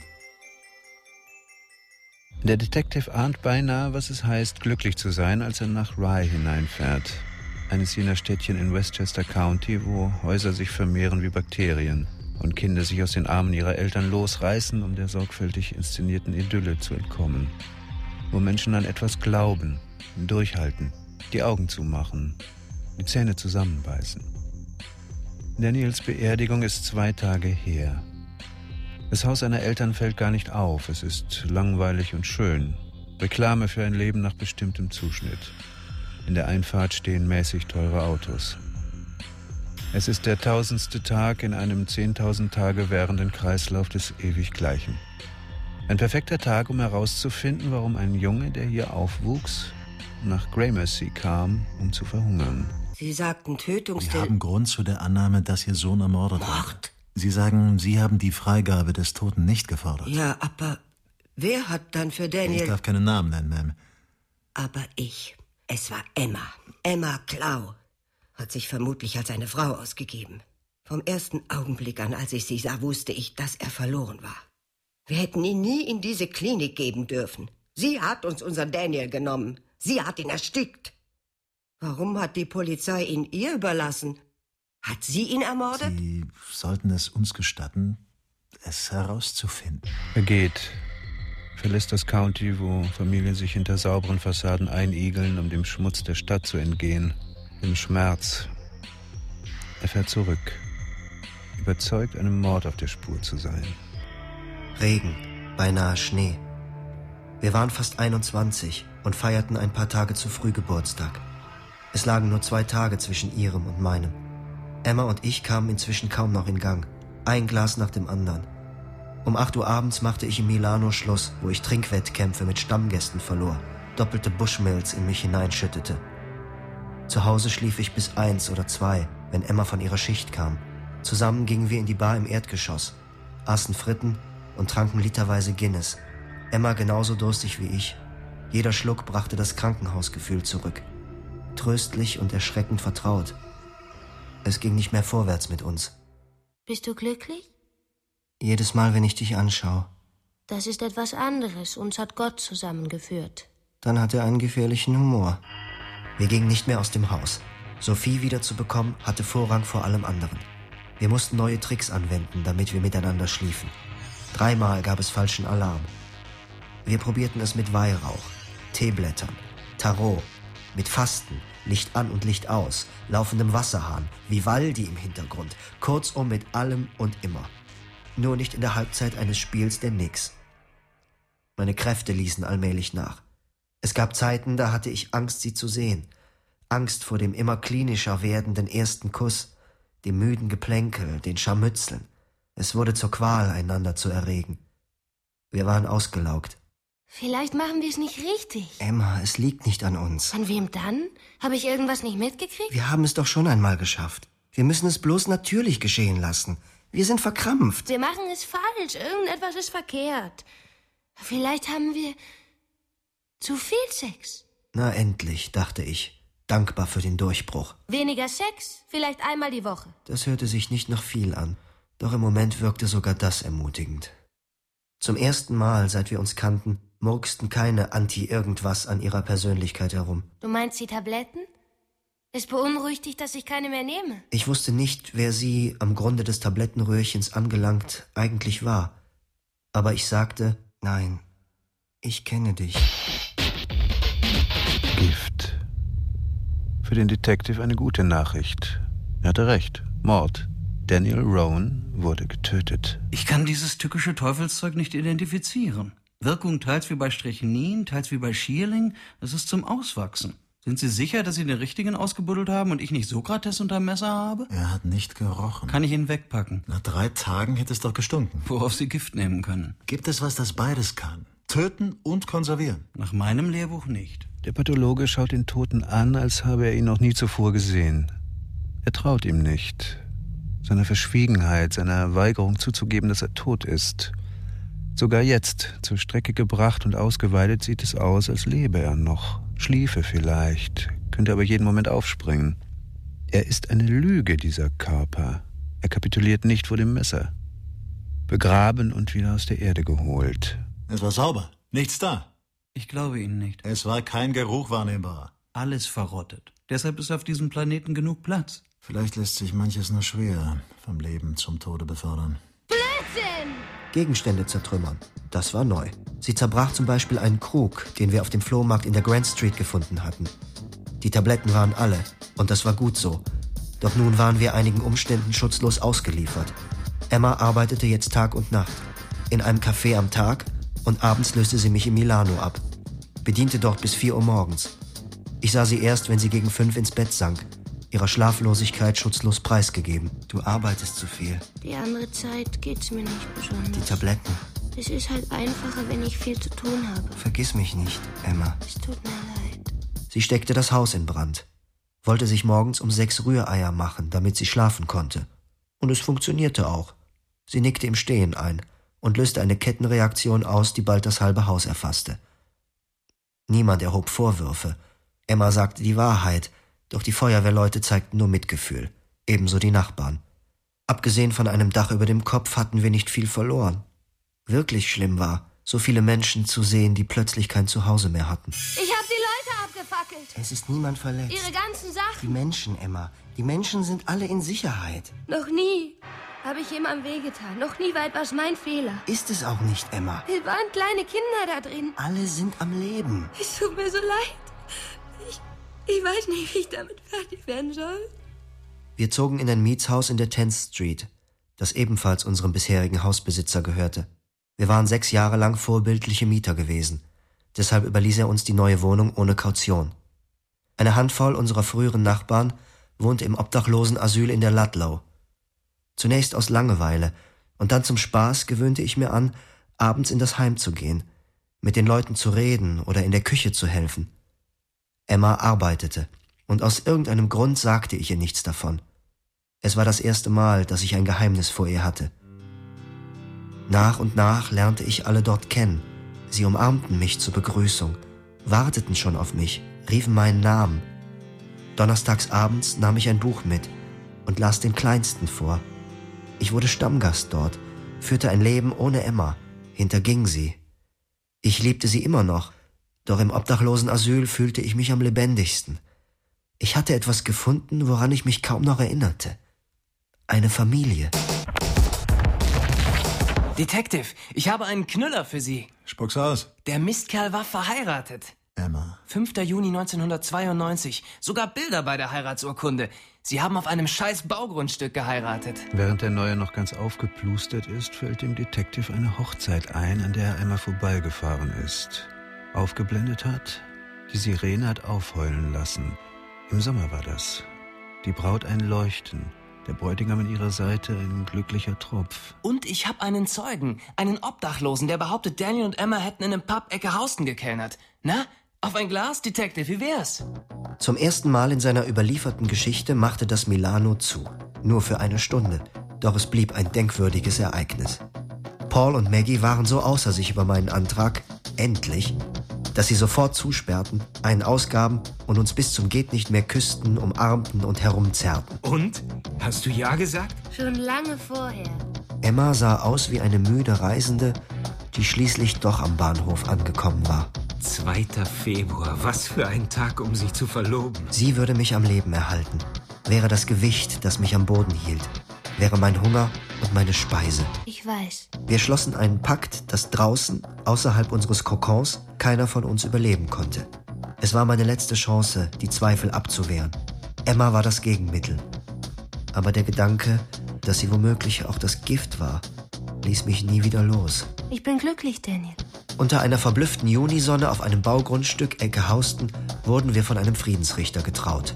Der Detective ahnt beinahe, was es heißt, glücklich zu sein, als er nach Rye hineinfährt. eines jener Städtchen in Westchester County, wo Häuser sich vermehren wie Bakterien und Kinder sich aus den Armen ihrer Eltern losreißen, um der sorgfältig inszenierten Idylle zu entkommen. Wo Menschen an etwas glauben, durchhalten, die Augen zumachen, die Zähne zusammenbeißen. Daniels Beerdigung ist 2 Tage her. Das Haus seiner Eltern fällt gar nicht auf. Es ist langweilig und schön. Reklame für ein Leben nach bestimmtem Zuschnitt. In der Einfahrt stehen mäßig teure Autos. Es ist der 1000. Tag in einem 10.000 Tage währenden Kreislauf des Ewiggleichen. Ein perfekter Tag, um herauszufinden, warum ein Junge, der hier aufwuchs, nach Gramercy kam, um zu verhungern. Sie sagten Wir haben Grund zu der Annahme, dass Ihr Sohn ermordet wurde. Sie sagen, Sie haben die Freigabe des Toten nicht gefordert. Ja, aber wer hat dann für Daniel... Ich darf keinen Namen nennen, Ma'am. Aber ich. Es war Emma. Emma Clow. Hat sich vermutlich als eine Frau ausgegeben. Vom ersten Augenblick an, als ich sie sah, wusste ich, dass er verloren war. Wir hätten ihn nie in diese Klinik geben dürfen. Sie hat uns unseren Daniel genommen. Sie hat ihn erstickt. Warum hat die Polizei ihn ihr überlassen? Hat sie ihn ermordet? Sie sollten es uns gestatten, es herauszufinden. Er geht, verlässt das County, wo Familien sich hinter sauberen Fassaden einigeln, um dem Schmutz der Stadt zu entgehen, dem Schmerz. Er fährt zurück, überzeugt, einem Mord auf der Spur zu sein. Regen, beinahe Schnee. Wir waren fast 21 und feierten ein paar Tage zu früh Geburtstag. Es lagen nur 2 Tage zwischen ihrem und meinem. Emma und ich kamen inzwischen kaum noch in Gang. Ein Glas nach dem anderen. Um 8 Uhr abends machte ich in Milano Schluss, wo ich Trinkwettkämpfe mit Stammgästen verlor, doppelte Bushmills in mich hineinschüttete. Zu Hause schlief ich bis 1 oder 2, wenn Emma von ihrer Schicht kam. Zusammen gingen wir in die Bar im Erdgeschoss, aßen Fritten und tranken literweise Guinness. Emma genauso durstig wie ich. Jeder Schluck brachte das Krankenhausgefühl zurück. Tröstlich und erschreckend vertraut. Es ging nicht mehr vorwärts mit uns. Bist du glücklich? Jedes Mal, wenn ich dich anschaue. Das ist etwas anderes. Uns hat Gott zusammengeführt. Dann hat er einen gefährlichen Humor. Wir gingen nicht mehr aus dem Haus. Sophie wiederzubekommen, hatte Vorrang vor allem anderen. Wir mussten neue Tricks anwenden, damit wir miteinander schliefen. 3-mal gab es falschen Alarm. Wir probierten es mit Weihrauch, Teeblättern, Tarot, mit Fasten, Licht an und Licht aus, laufendem Wasserhahn, Vivaldi im Hintergrund, kurzum mit allem und immer. Nur nicht in der Halbzeit eines Spiels der Nix. Meine Kräfte ließen allmählich nach. Es gab Zeiten, da hatte ich Angst, sie zu sehen. Angst vor dem immer klinischer werdenden ersten Kuss, dem müden Geplänkel, den Scharmützeln. Es wurde zur Qual, einander zu erregen. Wir waren ausgelaugt. Vielleicht machen wir es nicht richtig. Emma, es liegt nicht an uns. An wem dann? Habe ich irgendwas nicht mitgekriegt? Wir haben es doch schon einmal geschafft. Wir müssen es bloß natürlich geschehen lassen. Wir sind verkrampft. Wir machen es falsch. Irgendetwas ist verkehrt. Vielleicht haben wir zu viel Sex. Na endlich, dachte ich, dankbar für den Durchbruch. Weniger Sex? Vielleicht einmal die Woche. Das hörte sich nicht nach viel an. Doch im Moment wirkte sogar das ermutigend. Zum ersten Mal, seit wir uns kannten, murksten keine Anti-Irgendwas an ihrer Persönlichkeit herum. Du meinst die Tabletten? Es beunruhigt dich, dass ich keine mehr nehme? Ich wusste nicht, wer sie, am Grunde des Tablettenröhrchens angelangt, eigentlich war. Aber ich sagte, nein, ich kenne dich. Gift. Für den Detective eine gute Nachricht. Er hatte recht. Mord. Daniel Rowan wurde getötet. Ich kann dieses tückische Teufelszeug nicht identifizieren. Wirkung teils wie bei Strychnin, teils wie bei Schierling. Es ist zum Auswachsen. Sind Sie sicher, dass Sie den richtigen ausgebuddelt haben und ich nicht Sokrates unterm Messer habe? Er hat nicht gerochen. Kann ich ihn wegpacken? Nach 3 Tagen hätte es doch gestunken. Worauf Sie Gift nehmen können. Gibt es was, das beides kann? Töten und konservieren? Nach meinem Lehrbuch nicht. Der Pathologe schaut den Toten an, als habe er ihn noch nie zuvor gesehen. Er traut ihm nicht. Seiner Verschwiegenheit, seiner Weigerung zuzugeben, dass er tot ist. Sogar jetzt, zur Strecke gebracht und ausgeweidet, sieht es aus, als lebe er noch. Schliefe vielleicht, könnte aber jeden Moment aufspringen. Er ist eine Lüge, dieser Körper. Er kapituliert nicht vor dem Messer. Begraben und wieder aus der Erde geholt. Es war sauber. Nichts da. Ich glaube Ihnen nicht. Es war kein Geruch wahrnehmbar. alles verrottet. Deshalb ist auf diesem Planeten genug Platz. Vielleicht lässt sich manches nur schwer vom Leben zum Tode befördern. Blödsinn! Gegenstände zertrümmern. Das war neu. Sie zerbrach zum Beispiel einen Krug, den wir auf dem Flohmarkt in der Grand Street gefunden hatten. Die Tabletten waren alle, und das war gut so. Doch nun waren wir einigen Umständen schutzlos ausgeliefert. Emma arbeitete jetzt Tag und Nacht. In einem Café am Tag und abends löste sie mich in Milano ab. Bediente dort bis 4 Uhr morgens. Ich sah sie erst, wenn sie gegen 5 ins Bett sank. Ihrer Schlaflosigkeit schutzlos preisgegeben. Du arbeitest zu viel. Die andere Zeit geht's mir nicht besonders. Die Tabletten. Es ist halt einfacher, wenn ich viel zu tun habe. Vergiss mich nicht, Emma. Es tut mir leid. Sie steckte das Haus in Brand. Wollte sich morgens um 6 Rühreier machen, damit sie schlafen konnte. Und es funktionierte auch. Sie nickte im Stehen ein und löste eine Kettenreaktion aus, die bald das halbe Haus erfasste. Niemand erhob Vorwürfe. Emma sagte die Wahrheit, doch die Feuerwehrleute zeigten nur Mitgefühl, ebenso die Nachbarn. Abgesehen von einem Dach über dem Kopf hatten wir nicht viel verloren. Wirklich schlimm war, so viele Menschen zu sehen, die plötzlich kein Zuhause mehr hatten. Ich habe die Leute abgefackelt. Es ist niemand verletzt. Ihre ganzen Sachen. Die Menschen, Emma. Die Menschen sind alle in Sicherheit. Noch nie habe ich jemandem wehgetan. Noch nie war etwas mein Fehler. Ist es auch nicht, Emma. Es waren kleine Kinder da drin. Alle sind am Leben. Es tut mir so leid. Ich weiß nicht, wie ich damit fertig werden soll. Wir zogen in ein Mietshaus in der 10th Street, das ebenfalls unserem bisherigen Hausbesitzer gehörte. Wir waren 6 Jahre lang vorbildliche Mieter gewesen. Deshalb überließ er uns die neue Wohnung ohne Kaution. Eine Handvoll unserer früheren Nachbarn wohnte im Obdachlosenasyl in der Ludlow. Zunächst aus Langeweile und dann zum Spaß gewöhnte ich mir an, abends in das Heim zu gehen, mit den Leuten zu reden oder in der Küche zu helfen. Emma arbeitete, und aus irgendeinem Grund sagte ich ihr nichts davon. Es war das erste Mal, dass ich ein Geheimnis vor ihr hatte. Nach und nach lernte ich alle dort kennen. Sie umarmten mich zur Begrüßung, warteten schon auf mich, riefen meinen Namen. Donnerstags abends nahm ich ein Buch mit und las den Kleinsten vor. Ich wurde Stammgast dort, führte ein Leben ohne Emma, hinterging sie. Ich liebte sie immer noch, doch im Obdachlosenasyl fühlte ich mich am lebendigsten. Ich hatte etwas gefunden, woran ich mich kaum noch erinnerte. Eine Familie. Detective, ich habe einen Knüller für Sie. Spuck's aus. Der Mistkerl war verheiratet. Emma. 5. Juni 1992. Sogar Bilder bei der Heiratsurkunde. Sie haben auf einem scheiß Baugrundstück geheiratet. Während der Neue noch ganz aufgeplustert ist, fällt dem Detective eine Hochzeit ein, an der er einmal vorbeigefahren ist. Aufgeblendet hat, die Sirene hat aufheulen lassen. Im Sommer war das. Die Braut ein Leuchten, der Bräutigam an ihrer Seite ein glücklicher Tropf. Und ich habe einen Zeugen, einen Obdachlosen, der behauptet, Daniel und Emma hätten in einem Pub Eckerhausten gekellnert. Na, auf ein Glas, Detective, wie wär's? Zum ersten Mal in seiner überlieferten Geschichte machte das Milano zu. Nur für eine Stunde. Doch es blieb ein denkwürdiges Ereignis. Paul und Maggie waren so außer sich über meinen Antrag, endlich, dass sie sofort zusperrten, einen ausgaben und uns bis zum Gehtnichtmehr küssten, umarmten und herumzerrten. Und? Hast du ja gesagt? Schon lange vorher. Emma sah aus wie eine müde Reisende, die schließlich doch am Bahnhof angekommen war. 2. Februar, was für ein Tag, um sich zu verloben. Sie würde mich am Leben erhalten. Wäre das Gewicht, das mich am Boden hielt. Wäre mein Hunger und meine Speise. Ich weiß. Wir schlossen einen Pakt, dass draußen, außerhalb unseres Kokons, keiner von uns überleben konnte. Es war meine letzte Chance, die Zweifel abzuwehren. Emma war das Gegenmittel. Aber der Gedanke, dass sie womöglich auch das Gift war, ließ mich nie wieder los. Ich bin glücklich, Daniel. Unter einer verblüfften Junisonne auf einem Baugrundstück Eckerhausten wurden wir von einem Friedensrichter getraut.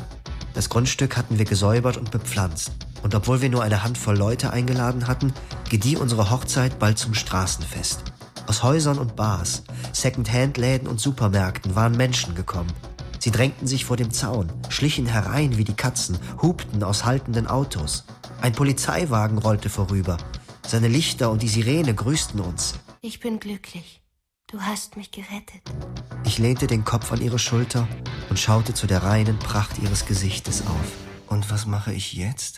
Das Grundstück hatten wir gesäubert und bepflanzt. Und obwohl wir nur eine Handvoll Leute eingeladen hatten, gedieh unsere Hochzeit bald zum Straßenfest. Aus Häusern und Bars, Second-Hand-Läden und Supermärkten waren Menschen gekommen. Sie drängten sich vor dem Zaun, schlichen herein wie die Katzen, hupten aus haltenden Autos. Ein Polizeiwagen rollte vorüber. Seine Lichter und die Sirene grüßten uns. Ich bin glücklich. Du hast mich gerettet. Ich lehnte den Kopf an ihre Schulter und schaute zu der reinen Pracht ihres Gesichtes auf. Und was mache ich jetzt?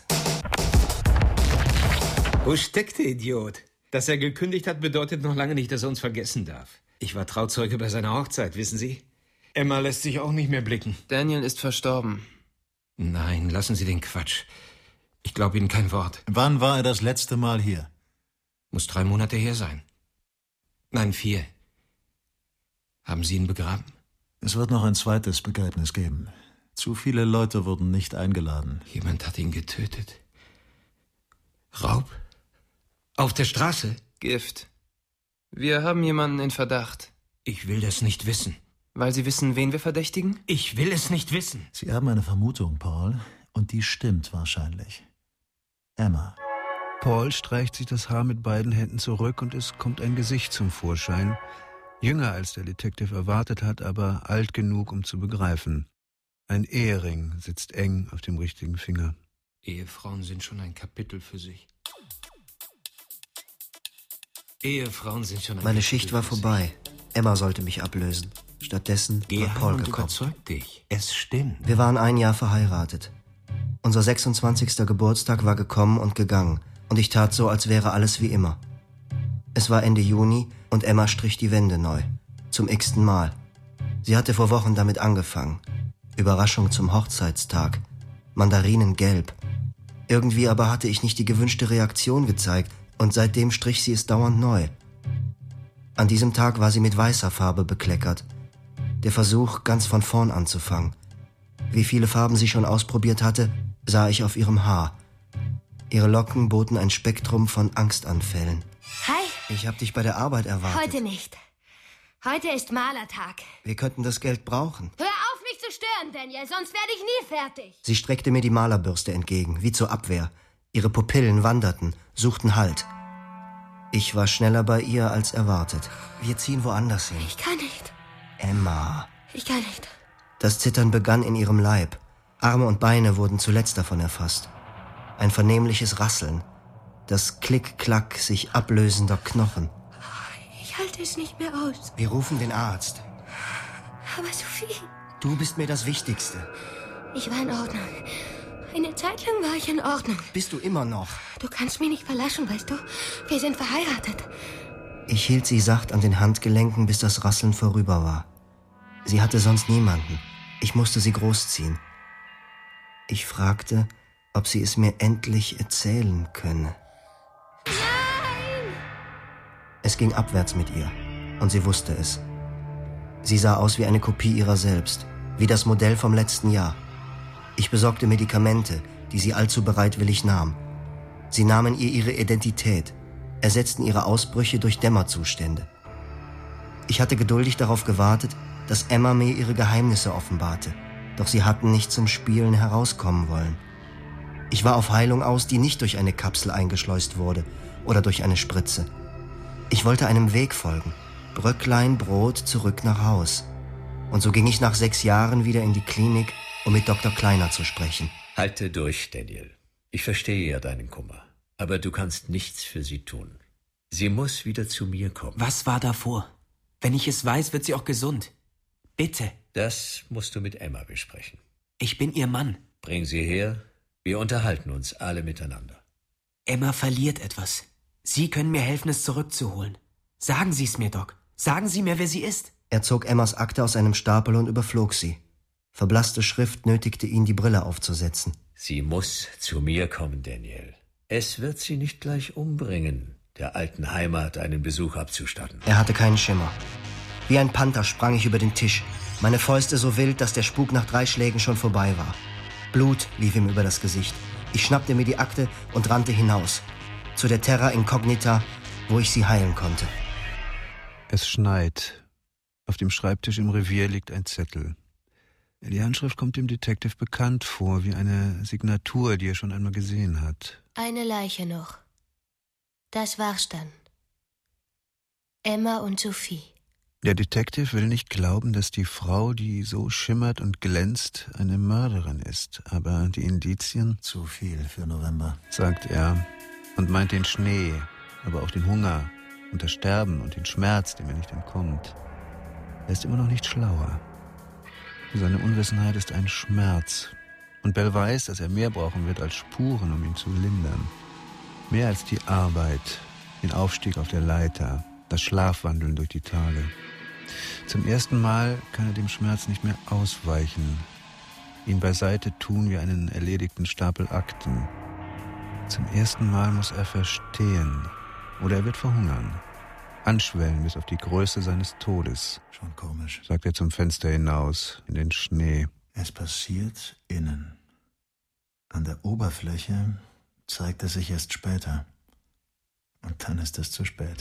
Wo steckt der Idiot? Dass er gekündigt hat, bedeutet noch lange nicht, dass er uns vergessen darf. Ich war Trauzeuge bei seiner Hochzeit, wissen Sie? Emma lässt sich auch nicht mehr blicken. Daniel ist verstorben. Nein, lassen Sie den Quatsch. Ich glaube Ihnen kein Wort. Wann war er das letzte Mal hier? Muss 3 Monate her sein. Nein, 4. Haben Sie ihn begraben? Es wird noch ein zweites Begräbnis geben. Zu viele Leute wurden nicht eingeladen. Jemand hat ihn getötet. Raub? Auf der Straße? Gift. Wir haben jemanden in Verdacht. Ich will das nicht wissen. Weil Sie wissen, wen wir verdächtigen? Ich will es nicht wissen. Sie haben eine Vermutung, Paul, und die stimmt wahrscheinlich. Emma. Paul streicht sich das Haar mit beiden Händen zurück und es kommt ein Gesicht zum Vorschein. Jünger als der Detective erwartet hat, aber alt genug, um zu begreifen. Ein Ehering sitzt eng auf dem richtigen Finger. Ehefrauen sind schon ein Kapitel für sich. Ehefrauen sind schon ein Meine Kapitel Schicht war für sich. vorbei. Emma sollte mich ablösen. Stattdessen war Paul gekommen. Überzeug dich. Es stimmt. Wir waren 1 Jahr verheiratet. Unser 26. Geburtstag war gekommen und gegangen. Und ich tat so, als wäre alles wie immer. Es war Ende Juni und Emma strich die Wände neu. Zum x-ten Mal. Sie hatte vor Wochen damit angefangen. Überraschung zum Hochzeitstag. Mandarinengelb. Irgendwie aber hatte ich nicht die gewünschte Reaktion gezeigt und seitdem strich sie es dauernd neu. An diesem Tag war sie mit weißer Farbe bekleckert. Der Versuch, ganz von vorn anzufangen. Wie viele Farben sie schon ausprobiert hatte, sah ich auf ihrem Haar. Ihre Locken boten ein Spektrum von Angstanfällen. Hi. Ich hab dich bei der Arbeit erwartet. Heute nicht. Heute ist Malertag. Wir könnten das Geld brauchen. Hör auf, mich zu stören, Daniel, sonst werde ich nie fertig. Sie streckte mir die Malerbürste entgegen, wie zur Abwehr. Ihre Pupillen wanderten, suchten Halt. Ich war schneller bei ihr als erwartet. Wir ziehen woanders hin. Ich kann nicht. Emma. Ich kann nicht. Das Zittern begann in ihrem Leib. Arme und Beine wurden zuletzt davon erfasst. Ein vernehmliches Rasseln. Das Klick-Klack sich ablösender Knochen. Ich halte es nicht mehr aus. Wir rufen den Arzt. Aber Sophie... Du bist mir das Wichtigste. Ich war in Ordnung. Eine Zeit lang war ich in Ordnung. Bist du immer noch? Du kannst mich nicht verlassen, weißt du? Wir sind verheiratet. Ich hielt sie sacht an den Handgelenken, bis das Rasseln vorüber war. Sie hatte sonst niemanden. Ich musste sie großziehen. Ich fragte, ob sie es mir endlich erzählen könne. Nein! Es ging abwärts mit ihr, und sie wusste es. Sie sah aus wie eine Kopie ihrer selbst, wie das Modell vom letzten Jahr. Ich besorgte Medikamente, die sie allzu bereitwillig nahm. Sie nahmen ihr ihre Identität, ersetzten ihre Ausbrüche durch Dämmerzustände. Ich hatte geduldig darauf gewartet, dass Emma mir ihre Geheimnisse offenbarte, doch sie hatten nicht zum Spielen herauskommen wollen. Ich war auf Heilung aus, die nicht durch eine Kapsel eingeschleust wurde oder durch eine Spritze. Ich wollte einem Weg folgen, Bröcklein Brot zurück nach Haus. Und so ging ich nach 6 Jahren wieder in die Klinik, um mit Dr. Kleiner zu sprechen. Halte durch, Daniel. Ich verstehe ja deinen Kummer. Aber du kannst nichts für sie tun. Sie muss wieder zu mir kommen. Was war davor? Wenn ich es weiß, wird sie auch gesund. Bitte. Das musst du mit Emma besprechen. Ich bin ihr Mann. Bring sie her. Wir unterhalten uns alle miteinander. Emma verliert etwas. Sie können mir helfen, es zurückzuholen. Sagen Sie es mir, Doc. Sagen Sie mir, wer sie ist. Er zog Emmas Akte aus einem Stapel und überflog sie. Verblasste Schrift nötigte ihn, die Brille aufzusetzen. Sie muss zu mir kommen, Daniel. Es wird sie nicht gleich umbringen, der alten Heimat einen Besuch abzustatten. Er hatte keinen Schimmer. Wie ein Panther sprang ich über den Tisch, meine Fäuste so wild, dass der Spuk nach 3 Schlägen schon vorbei war. Blut lief ihm über das Gesicht. Ich schnappte mir die Akte und rannte hinaus. Zu der Terra Incognita, wo ich sie heilen konnte. Es schneit. Auf dem Schreibtisch im Revier liegt ein Zettel. Die Handschrift kommt dem Detective bekannt vor, wie eine Signatur, die er schon einmal gesehen hat. Eine Leiche noch. Das war's dann. Emma und Sophie. Der Detective will nicht glauben, dass die Frau, die so schimmert und glänzt, eine Mörderin ist. Aber die Indizien... Zu viel für November, sagt er und meint den Schnee, aber auch den Hunger und das Sterben und den Schmerz, dem er nicht entkommt. Er ist immer noch nicht schlauer. Seine Unwissenheit ist ein Schmerz. Und Bell weiß, dass er mehr brauchen wird als Spuren, um ihn zu lindern. Mehr als die Arbeit, den Aufstieg auf der Leiter, das Schlafwandeln durch die Tage. Zum ersten Mal kann er dem Schmerz nicht mehr ausweichen, ihn beiseite tun wie einen erledigten Stapel Akten. Zum ersten Mal muss er verstehen, oder er wird verhungern, anschwellen bis auf die Größe seines Todes. Schon komisch, sagt er zum Fenster hinaus, in den Schnee. Es passiert innen. An der Oberfläche zeigt es sich erst später. Und dann ist es zu spät.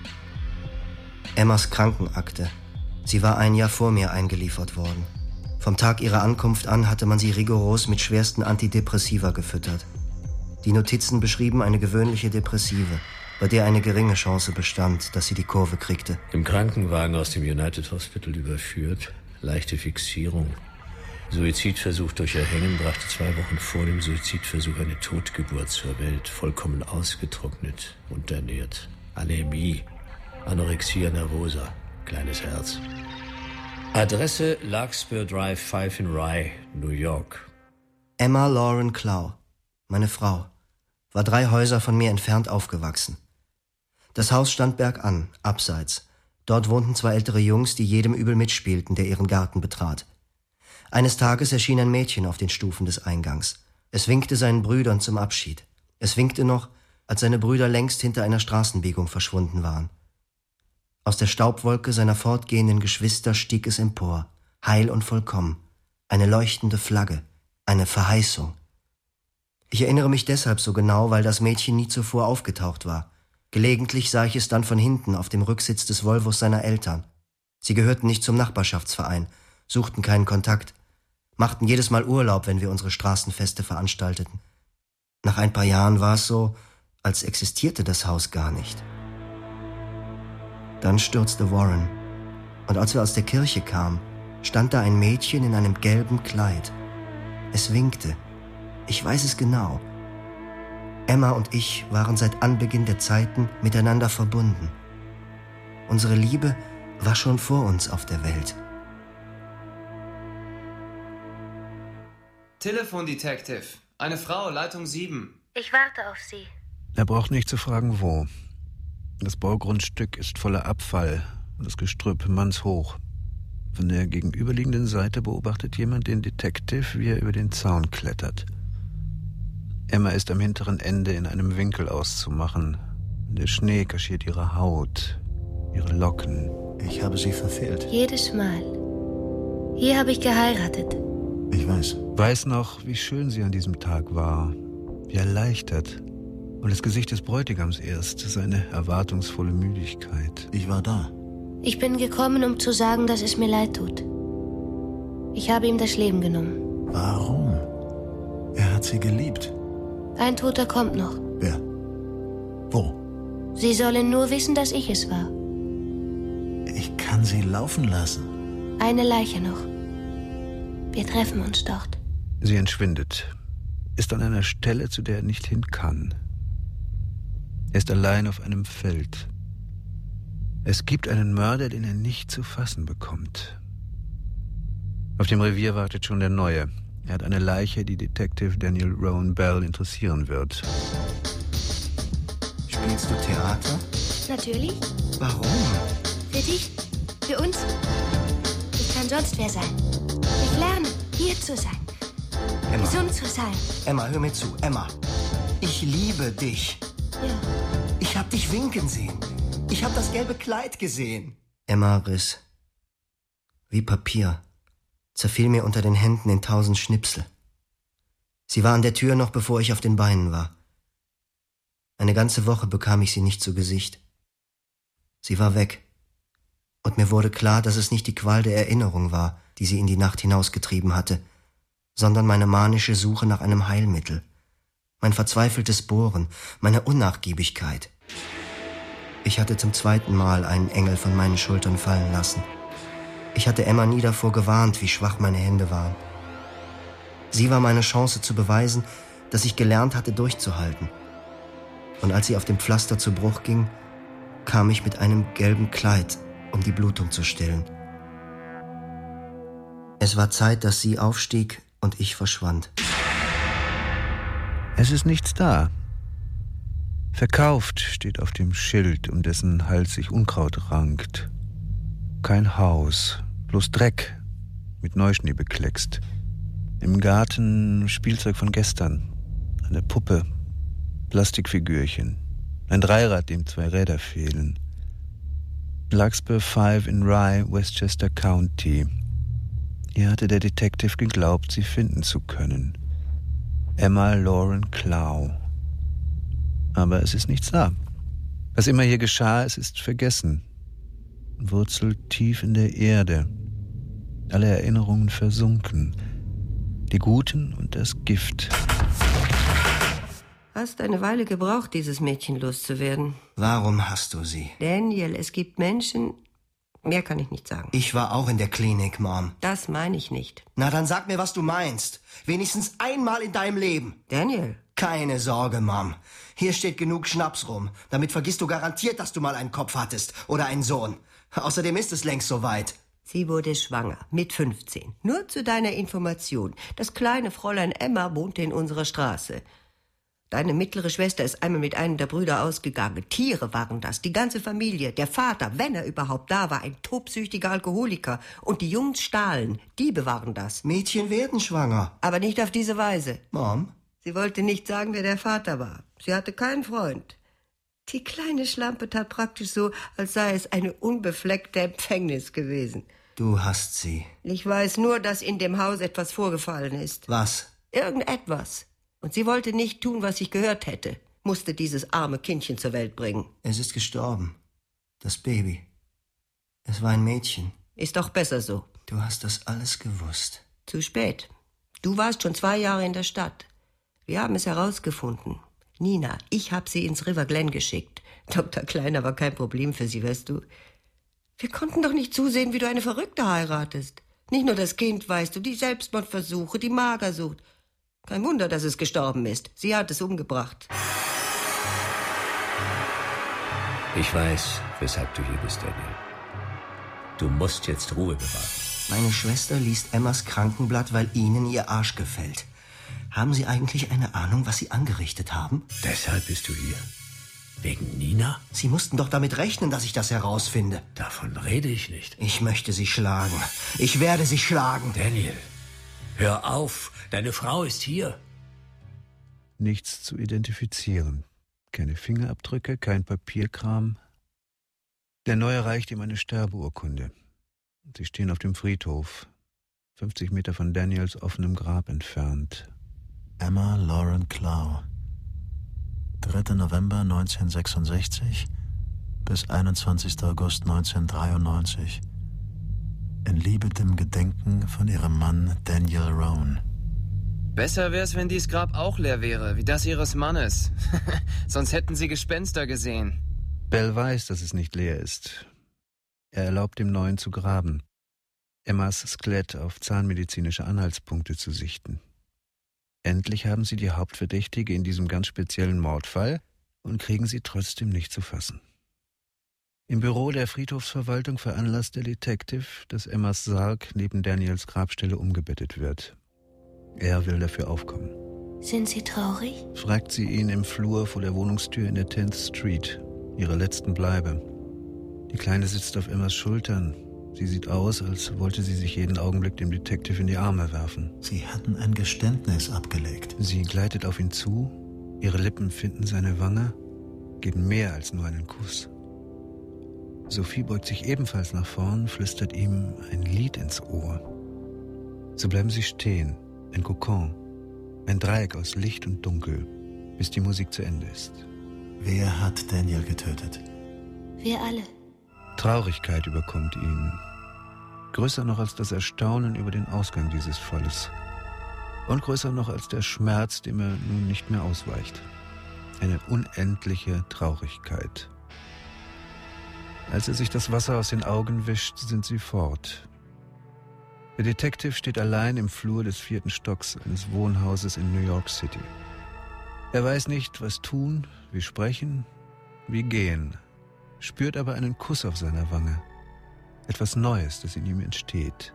Emmas Krankenakte. Sie war ein Jahr vor mir eingeliefert worden. Vom Tag ihrer Ankunft an hatte man sie rigoros mit schwersten Antidepressiva gefüttert. Die Notizen beschrieben eine gewöhnliche Depressive, bei der eine geringe Chance bestand, dass sie die Kurve kriegte. Im Krankenwagen aus dem United Hospital überführt, leichte Fixierung. Suizidversuch durch Erhängen, brachte 2 Wochen vor dem Suizidversuch eine Totgeburt zur Welt, vollkommen ausgetrocknet, unterernährt. Anämie, Anorexia nervosa, kleines Herz. Adresse Larkspur Drive 5 in Rye, New York. Emma Lauren Clow, meine Frau, war 3 Häuser von mir entfernt aufgewachsen. Das Haus stand bergan, abseits. Dort wohnten 2 ältere Jungs, die jedem übel mitspielten, der ihren Garten betrat. Eines Tages erschien ein Mädchen auf den Stufen des Eingangs. Es winkte seinen Brüdern zum Abschied. Es winkte noch, als seine Brüder längst hinter einer Straßenbiegung verschwunden waren. Aus der Staubwolke seiner fortgehenden Geschwister stieg es empor, heil und vollkommen. Eine leuchtende Flagge, eine Verheißung. Ich erinnere mich deshalb so genau, weil das Mädchen nie zuvor aufgetaucht war. Gelegentlich sah ich es dann von hinten auf dem Rücksitz des Volvos seiner Eltern. Sie gehörten nicht zum Nachbarschaftsverein, suchten keinen Kontakt, machten jedes Mal Urlaub, wenn wir unsere Straßenfeste veranstalteten. Nach ein paar Jahren war es so, als existierte das Haus gar nicht. Dann stürzte Warren, und als wir aus der Kirche kamen, stand da ein Mädchen in einem gelben Kleid. Es winkte. Ich weiß es genau. Emma und ich waren seit Anbeginn der Zeiten miteinander verbunden. Unsere Liebe war schon vor uns auf der Welt. Telefondetective. Eine Frau, Leitung 7. Ich warte auf Sie. Er braucht nicht zu fragen, wo. Das Baugrundstück ist voller Abfall und das Gestrüpp mannshoch. Von der gegenüberliegenden Seite beobachtet jemand den Detective, wie er über den Zaun klettert. Emma ist am hinteren Ende in einem Winkel auszumachen. Der Schnee kaschiert ihre Haut, ihre Locken. Ich habe sie verfehlt. Jedes Mal. Hier habe ich geheiratet. Ich weiß. Weiß noch, wie schön sie an diesem Tag war. Wie erleichtert. Und das Gesicht des Bräutigams erst, seine erwartungsvolle Müdigkeit. Ich war da. Ich bin gekommen, um zu sagen, dass es mir leid tut. Ich habe ihm das Leben genommen. Warum? Er hat sie geliebt. Ein Toter kommt noch. Wer? Wo? Sie sollen nur wissen, dass ich es war. Ich kann sie laufen lassen. Eine Leiche noch. Wir treffen uns dort. Sie entschwindet. Ist an einer Stelle, zu der er nicht hin kann. Er ist allein auf einem Feld. Es gibt einen Mörder, den er nicht zu fassen bekommt. Auf dem Revier wartet schon der Neue. Er hat eine Leiche, die Detective Daniel Rowan Bell interessieren wird. Spielst du Theater? Natürlich. Warum? Für dich, für uns. Ich kann sonst wer sein. Ich lerne, hier zu sein. Emma. Gesund zu sein. Emma, hör mir zu. Emma, ich liebe dich. Ja. Ich hab dich winken sehen. Ich hab das gelbe Kleid gesehen. Emma riss. Wie Papier. Zerfiel mir unter den Händen in 1000 Schnipsel. Sie war an der Tür noch, bevor ich auf den Beinen war. Eine ganze Woche bekam ich sie nicht zu Gesicht. Sie war weg. Und mir wurde klar, dass es nicht die Qual der Erinnerung war, die sie in die Nacht hinausgetrieben hatte, sondern meine manische Suche nach einem Heilmittel. Mein verzweifeltes Bohren, meine Unnachgiebigkeit. Ich hatte zum 2. Mal einen Engel von meinen Schultern fallen lassen. Ich hatte Emma nie davor gewarnt, wie schwach meine Hände waren. Sie war meine Chance zu beweisen, dass ich gelernt hatte, durchzuhalten. Und als sie auf dem Pflaster zu Bruch ging, kam ich mit einem gelben Kleid, um die Blutung zu stillen. Es war Zeit, dass sie aufstieg und ich verschwand. Es ist nichts da. Verkauft steht auf dem Schild, um dessen Hals sich Unkraut rankt. Kein Haus, bloß Dreck, mit Neuschnee bekleckst. Im Garten Spielzeug von gestern. Eine Puppe, Plastikfigürchen, ein Dreirad, dem 2 Räder fehlen. Larkspur 5 in Rye, Westchester County. Hier hatte der Detective geglaubt, sie finden zu können. Emma Lauren Clow. Aber es ist nichts da. Was immer hier geschah, es ist vergessen. Wurzelt tief in der Erde. Alle Erinnerungen versunken. Die Guten und das Gift. Hast eine Weile gebraucht, dieses Mädchen loszuwerden. Warum hast du sie? Daniel, es gibt Menschen... Mehr kann ich nicht sagen. Ich war auch in der Klinik, Mom. Das meine ich nicht. Na, dann sag mir, was du meinst. Wenigstens einmal in deinem Leben. Daniel. Keine Sorge, Mom. Hier steht genug Schnaps rum. Damit vergisst du garantiert, dass du mal einen Kopf hattest. Oder einen Sohn. Außerdem ist es längst soweit. Sie wurde schwanger. Mit 15. Nur zu deiner Information. Das kleine Fräulein Emma wohnte in unserer Straße. Deine mittlere Schwester ist einmal mit einem der Brüder ausgegangen. Tiere waren das, die ganze Familie. Der Vater, wenn er überhaupt da war, ein tobsüchtiger Alkoholiker. Und die Jungs stahlen. Diebe waren das. Mädchen werden schwanger. Aber nicht auf diese Weise. Mom? Sie wollte nicht sagen, wer der Vater war. Sie hatte keinen Freund. Die kleine Schlampe tat praktisch so, als sei es eine unbefleckte Empfängnis gewesen. Du hast sie. Ich weiß nur, dass in dem Haus etwas vorgefallen ist. Was? Irgendetwas. Und sie wollte nicht tun, was ich gehört hätte. Musste dieses arme Kindchen zur Welt bringen. Es ist gestorben. Das Baby. Es war ein Mädchen. Ist doch besser so. Du hast das alles gewusst. Zu spät. Du warst schon 2 Jahre in der Stadt. Wir haben es herausgefunden. Nina, ich habe sie ins River Glen geschickt. Dr. Kleiner war kein Problem für sie, weißt du. Wir konnten doch nicht zusehen, wie du eine Verrückte heiratest. Nicht nur das Kind, weißt du, die Selbstmordversuche, die Magersucht. Kein Wunder, dass es gestorben ist. Sie hat es umgebracht. Ich weiß, weshalb du hier bist, Daniel. Du musst jetzt Ruhe bewahren. Meine Schwester liest Emmas Krankenblatt, weil Ihnen ihr Arsch gefällt. Haben Sie eigentlich eine Ahnung, was Sie angerichtet haben? Deshalb bist du hier. Wegen Nina? Sie mussten doch damit rechnen, dass ich das herausfinde. Davon rede ich nicht. Ich möchte Sie schlagen. Ich werde Sie schlagen. Daniel, hör auf. Deine Frau ist hier. Nichts zu identifizieren. Keine Fingerabdrücke, kein Papierkram. Der Neue reicht ihm eine Sterbeurkunde. Sie stehen auf dem Friedhof, 50 Meter von Daniels offenem Grab entfernt. Emma Lauren Clow. 3. November 1966 bis 21. August 1993. In liebendem Gedenken von ihrem Mann Daniel Rowan. Besser wär's, wenn dies Grab auch leer wäre, wie das ihres Mannes. Sonst hätten sie Gespenster gesehen. Bell weiß, dass es nicht leer ist. Er erlaubt dem Neuen zu graben, Emmas Skelett auf zahnmedizinische Anhaltspunkte zu sichten. Endlich haben sie die Hauptverdächtige in diesem ganz speziellen Mordfall und kriegen sie trotzdem nicht zu fassen. Im Büro der Friedhofsverwaltung veranlasst der Detective, dass Emmas Sarg neben Daniels Grabstelle umgebettet wird. Er will dafür aufkommen. Sind Sie traurig? Fragt sie ihn im Flur vor der Wohnungstür in der 10th Street, ihrer letzten Bleibe. Die Kleine sitzt auf Emmas Schultern. Sie sieht aus, als wollte sie sich jeden Augenblick dem Detective in die Arme werfen. Sie hatten ein Geständnis abgelegt. Sie gleitet auf ihn zu, ihre Lippen finden seine Wange, geben mehr als nur einen Kuss. Sophie beugt sich ebenfalls nach vorn, flüstert ihm ein Lied ins Ohr. So bleiben sie stehen, ein Kokon, ein Dreieck aus Licht und Dunkel, bis die Musik zu Ende ist. Wer hat Daniel getötet? Wir alle. Traurigkeit überkommt ihn. Größer noch als das Erstaunen über den Ausgang dieses Falles. Und größer noch als der Schmerz, dem er nun nicht mehr ausweicht. Eine unendliche Traurigkeit. Als er sich das Wasser aus den Augen wischt, sind sie fort. Der Detective steht allein im Flur des 4. Stocks eines Wohnhauses in New York City. Er weiß nicht, was tun, wie sprechen, wie gehen, spürt aber einen Kuss auf seiner Wange. Etwas Neues, das in ihm entsteht.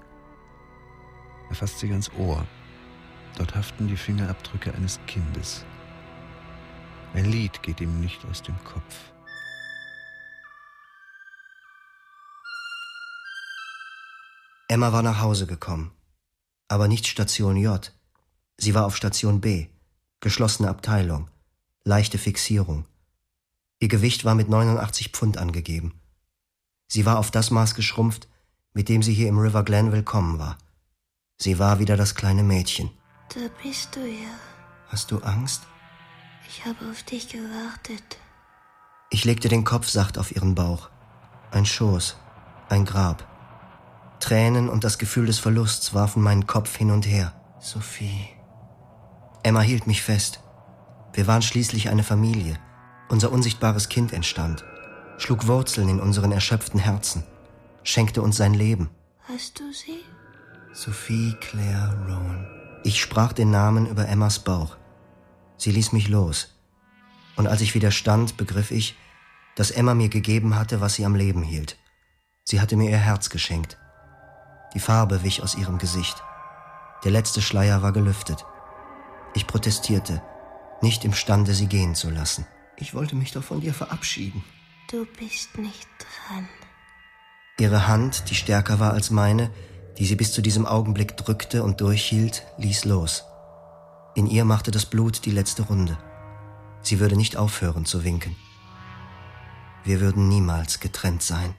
Er fasst sie ans Ohr. Dort haften die Fingerabdrücke eines Kindes. Ein Lied geht ihm nicht aus dem Kopf. Emma war nach Hause gekommen. Aber nicht Station J. Sie war auf Station B. Geschlossene Abteilung. Leichte Fixierung. Ihr Gewicht war mit 89 Pfund angegeben. Sie war auf das Maß geschrumpft, mit dem sie hier im River Glen willkommen war. Sie war wieder das kleine Mädchen. Da bist du ja. Hast du Angst? Ich habe auf dich gewartet. Ich legte den Kopf sacht auf ihren Bauch. Ein Schoß, ein Grab. Tränen und das Gefühl des Verlusts warfen meinen Kopf hin und her. Sophie. Emma hielt mich fest. Wir waren schließlich eine Familie. Unser unsichtbares Kind entstand, schlug Wurzeln in unseren erschöpften Herzen, schenkte uns sein Leben. Hast du sie? Sophie Claire Rowan. Ich sprach den Namen über Emmas Bauch. Sie ließ mich los. Und als ich wieder stand, begriff ich, dass Emma mir gegeben hatte, was sie am Leben hielt. Sie hatte mir ihr Herz geschenkt. Die Farbe wich aus ihrem Gesicht. Der letzte Schleier war gelüftet. Ich protestierte, nicht imstande, sie gehen zu lassen. Ich wollte mich doch von dir verabschieden. Du bist nicht dran. Ihre Hand, die stärker war als meine, die sie bis zu diesem Augenblick drückte und durchhielt, ließ los. In ihr machte das Blut die letzte Runde. Sie würde nicht aufhören zu winken. Wir würden niemals getrennt sein.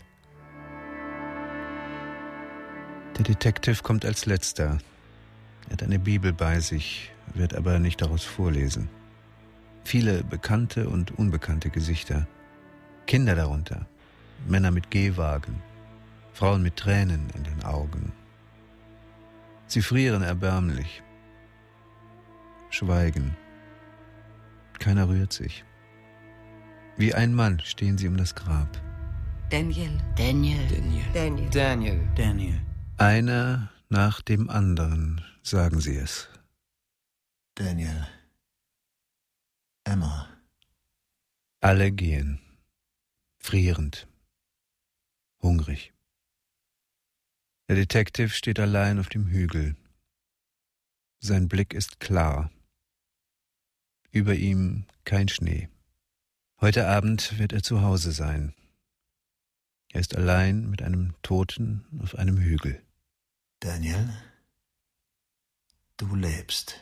Der Detective kommt als Letzter. Er hat eine Bibel bei sich, wird aber nicht daraus vorlesen. Viele bekannte und unbekannte Gesichter. Kinder darunter, Männer mit Gehwagen, Frauen mit Tränen in den Augen. Sie frieren erbärmlich. Schweigen. Keiner rührt sich. Wie ein Mann stehen sie um das Grab. Daniel. Daniel. Daniel. Daniel. Daniel. Daniel. Einer nach dem anderen sagen sie es. Daniel. Emma. Alle gehen. Frierend. Hungrig. Der Detective steht allein auf dem Hügel. Sein Blick ist klar. Über ihm kein Schnee. Heute Abend wird er zu Hause sein. Er ist allein mit einem Toten auf einem Hügel. Daniel, du lebst.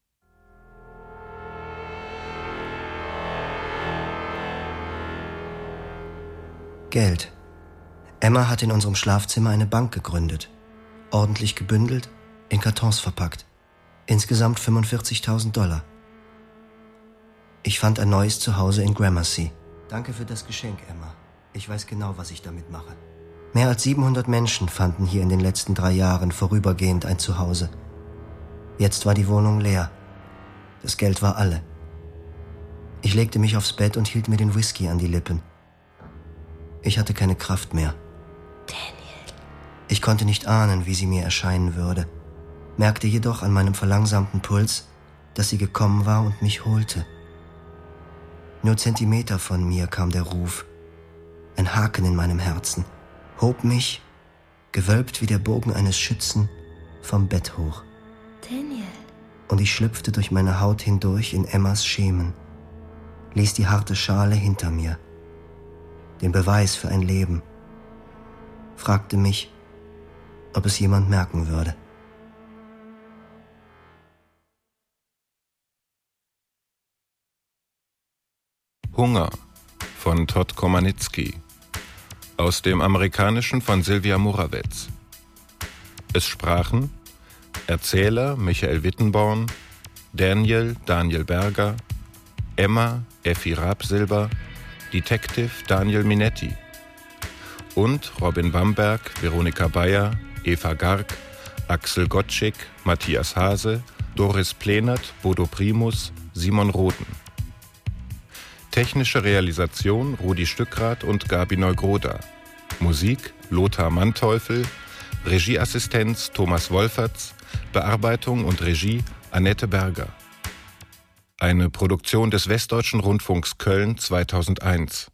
Geld. Emma hat in unserem Schlafzimmer eine Bank gegründet. Ordentlich gebündelt, in Kartons verpackt. Insgesamt $45.000. Ich fand ein neues Zuhause in Gramercy. Danke für das Geschenk, Emma. Ich weiß genau, was ich damit mache. Mehr als 700 Menschen fanden hier in den letzten 3 Jahren vorübergehend ein Zuhause. Jetzt war die Wohnung leer. Das Geld war alle. Ich legte mich aufs Bett und hielt mir den Whisky an die Lippen. Ich hatte keine Kraft mehr. Daniel. Ich konnte nicht ahnen, wie sie mir erscheinen würde, merkte jedoch an meinem verlangsamten Puls, dass sie gekommen war und mich holte. Nur Zentimeter von mir kam der Ruf. Ein Haken in meinem Herzen hob mich, gewölbt wie der Bogen eines Schützen, vom Bett hoch. Daniel. Und ich schlüpfte durch meine Haut hindurch in Emmas Schemen, ließ die harte Schale hinter mir, den Beweis für ein Leben, fragte mich, ob es jemand merken würde. Hunger von Todd Komarnicki. Aus dem Amerikanischen von Sylvia Morawetz. Es sprachen Erzähler Michael Wittenborn, Daniel Berger, Emma Effi Rabsilber, Detective Daniel Minetti und Robin Bamberg, Veronika Bayer, Eva Garg, Axel Gottschig, Matthias Hase, Doris Plenert, Bodo Primus, Simon Roden. Technische Realisation Rudi Stückrath und Gabi Neugroda. Musik Lothar Manteuffel. Regieassistenz Thomas Wolferts. Bearbeitung und Regie Annette Berger. Eine Produktion des Westdeutschen Rundfunks Köln 2001.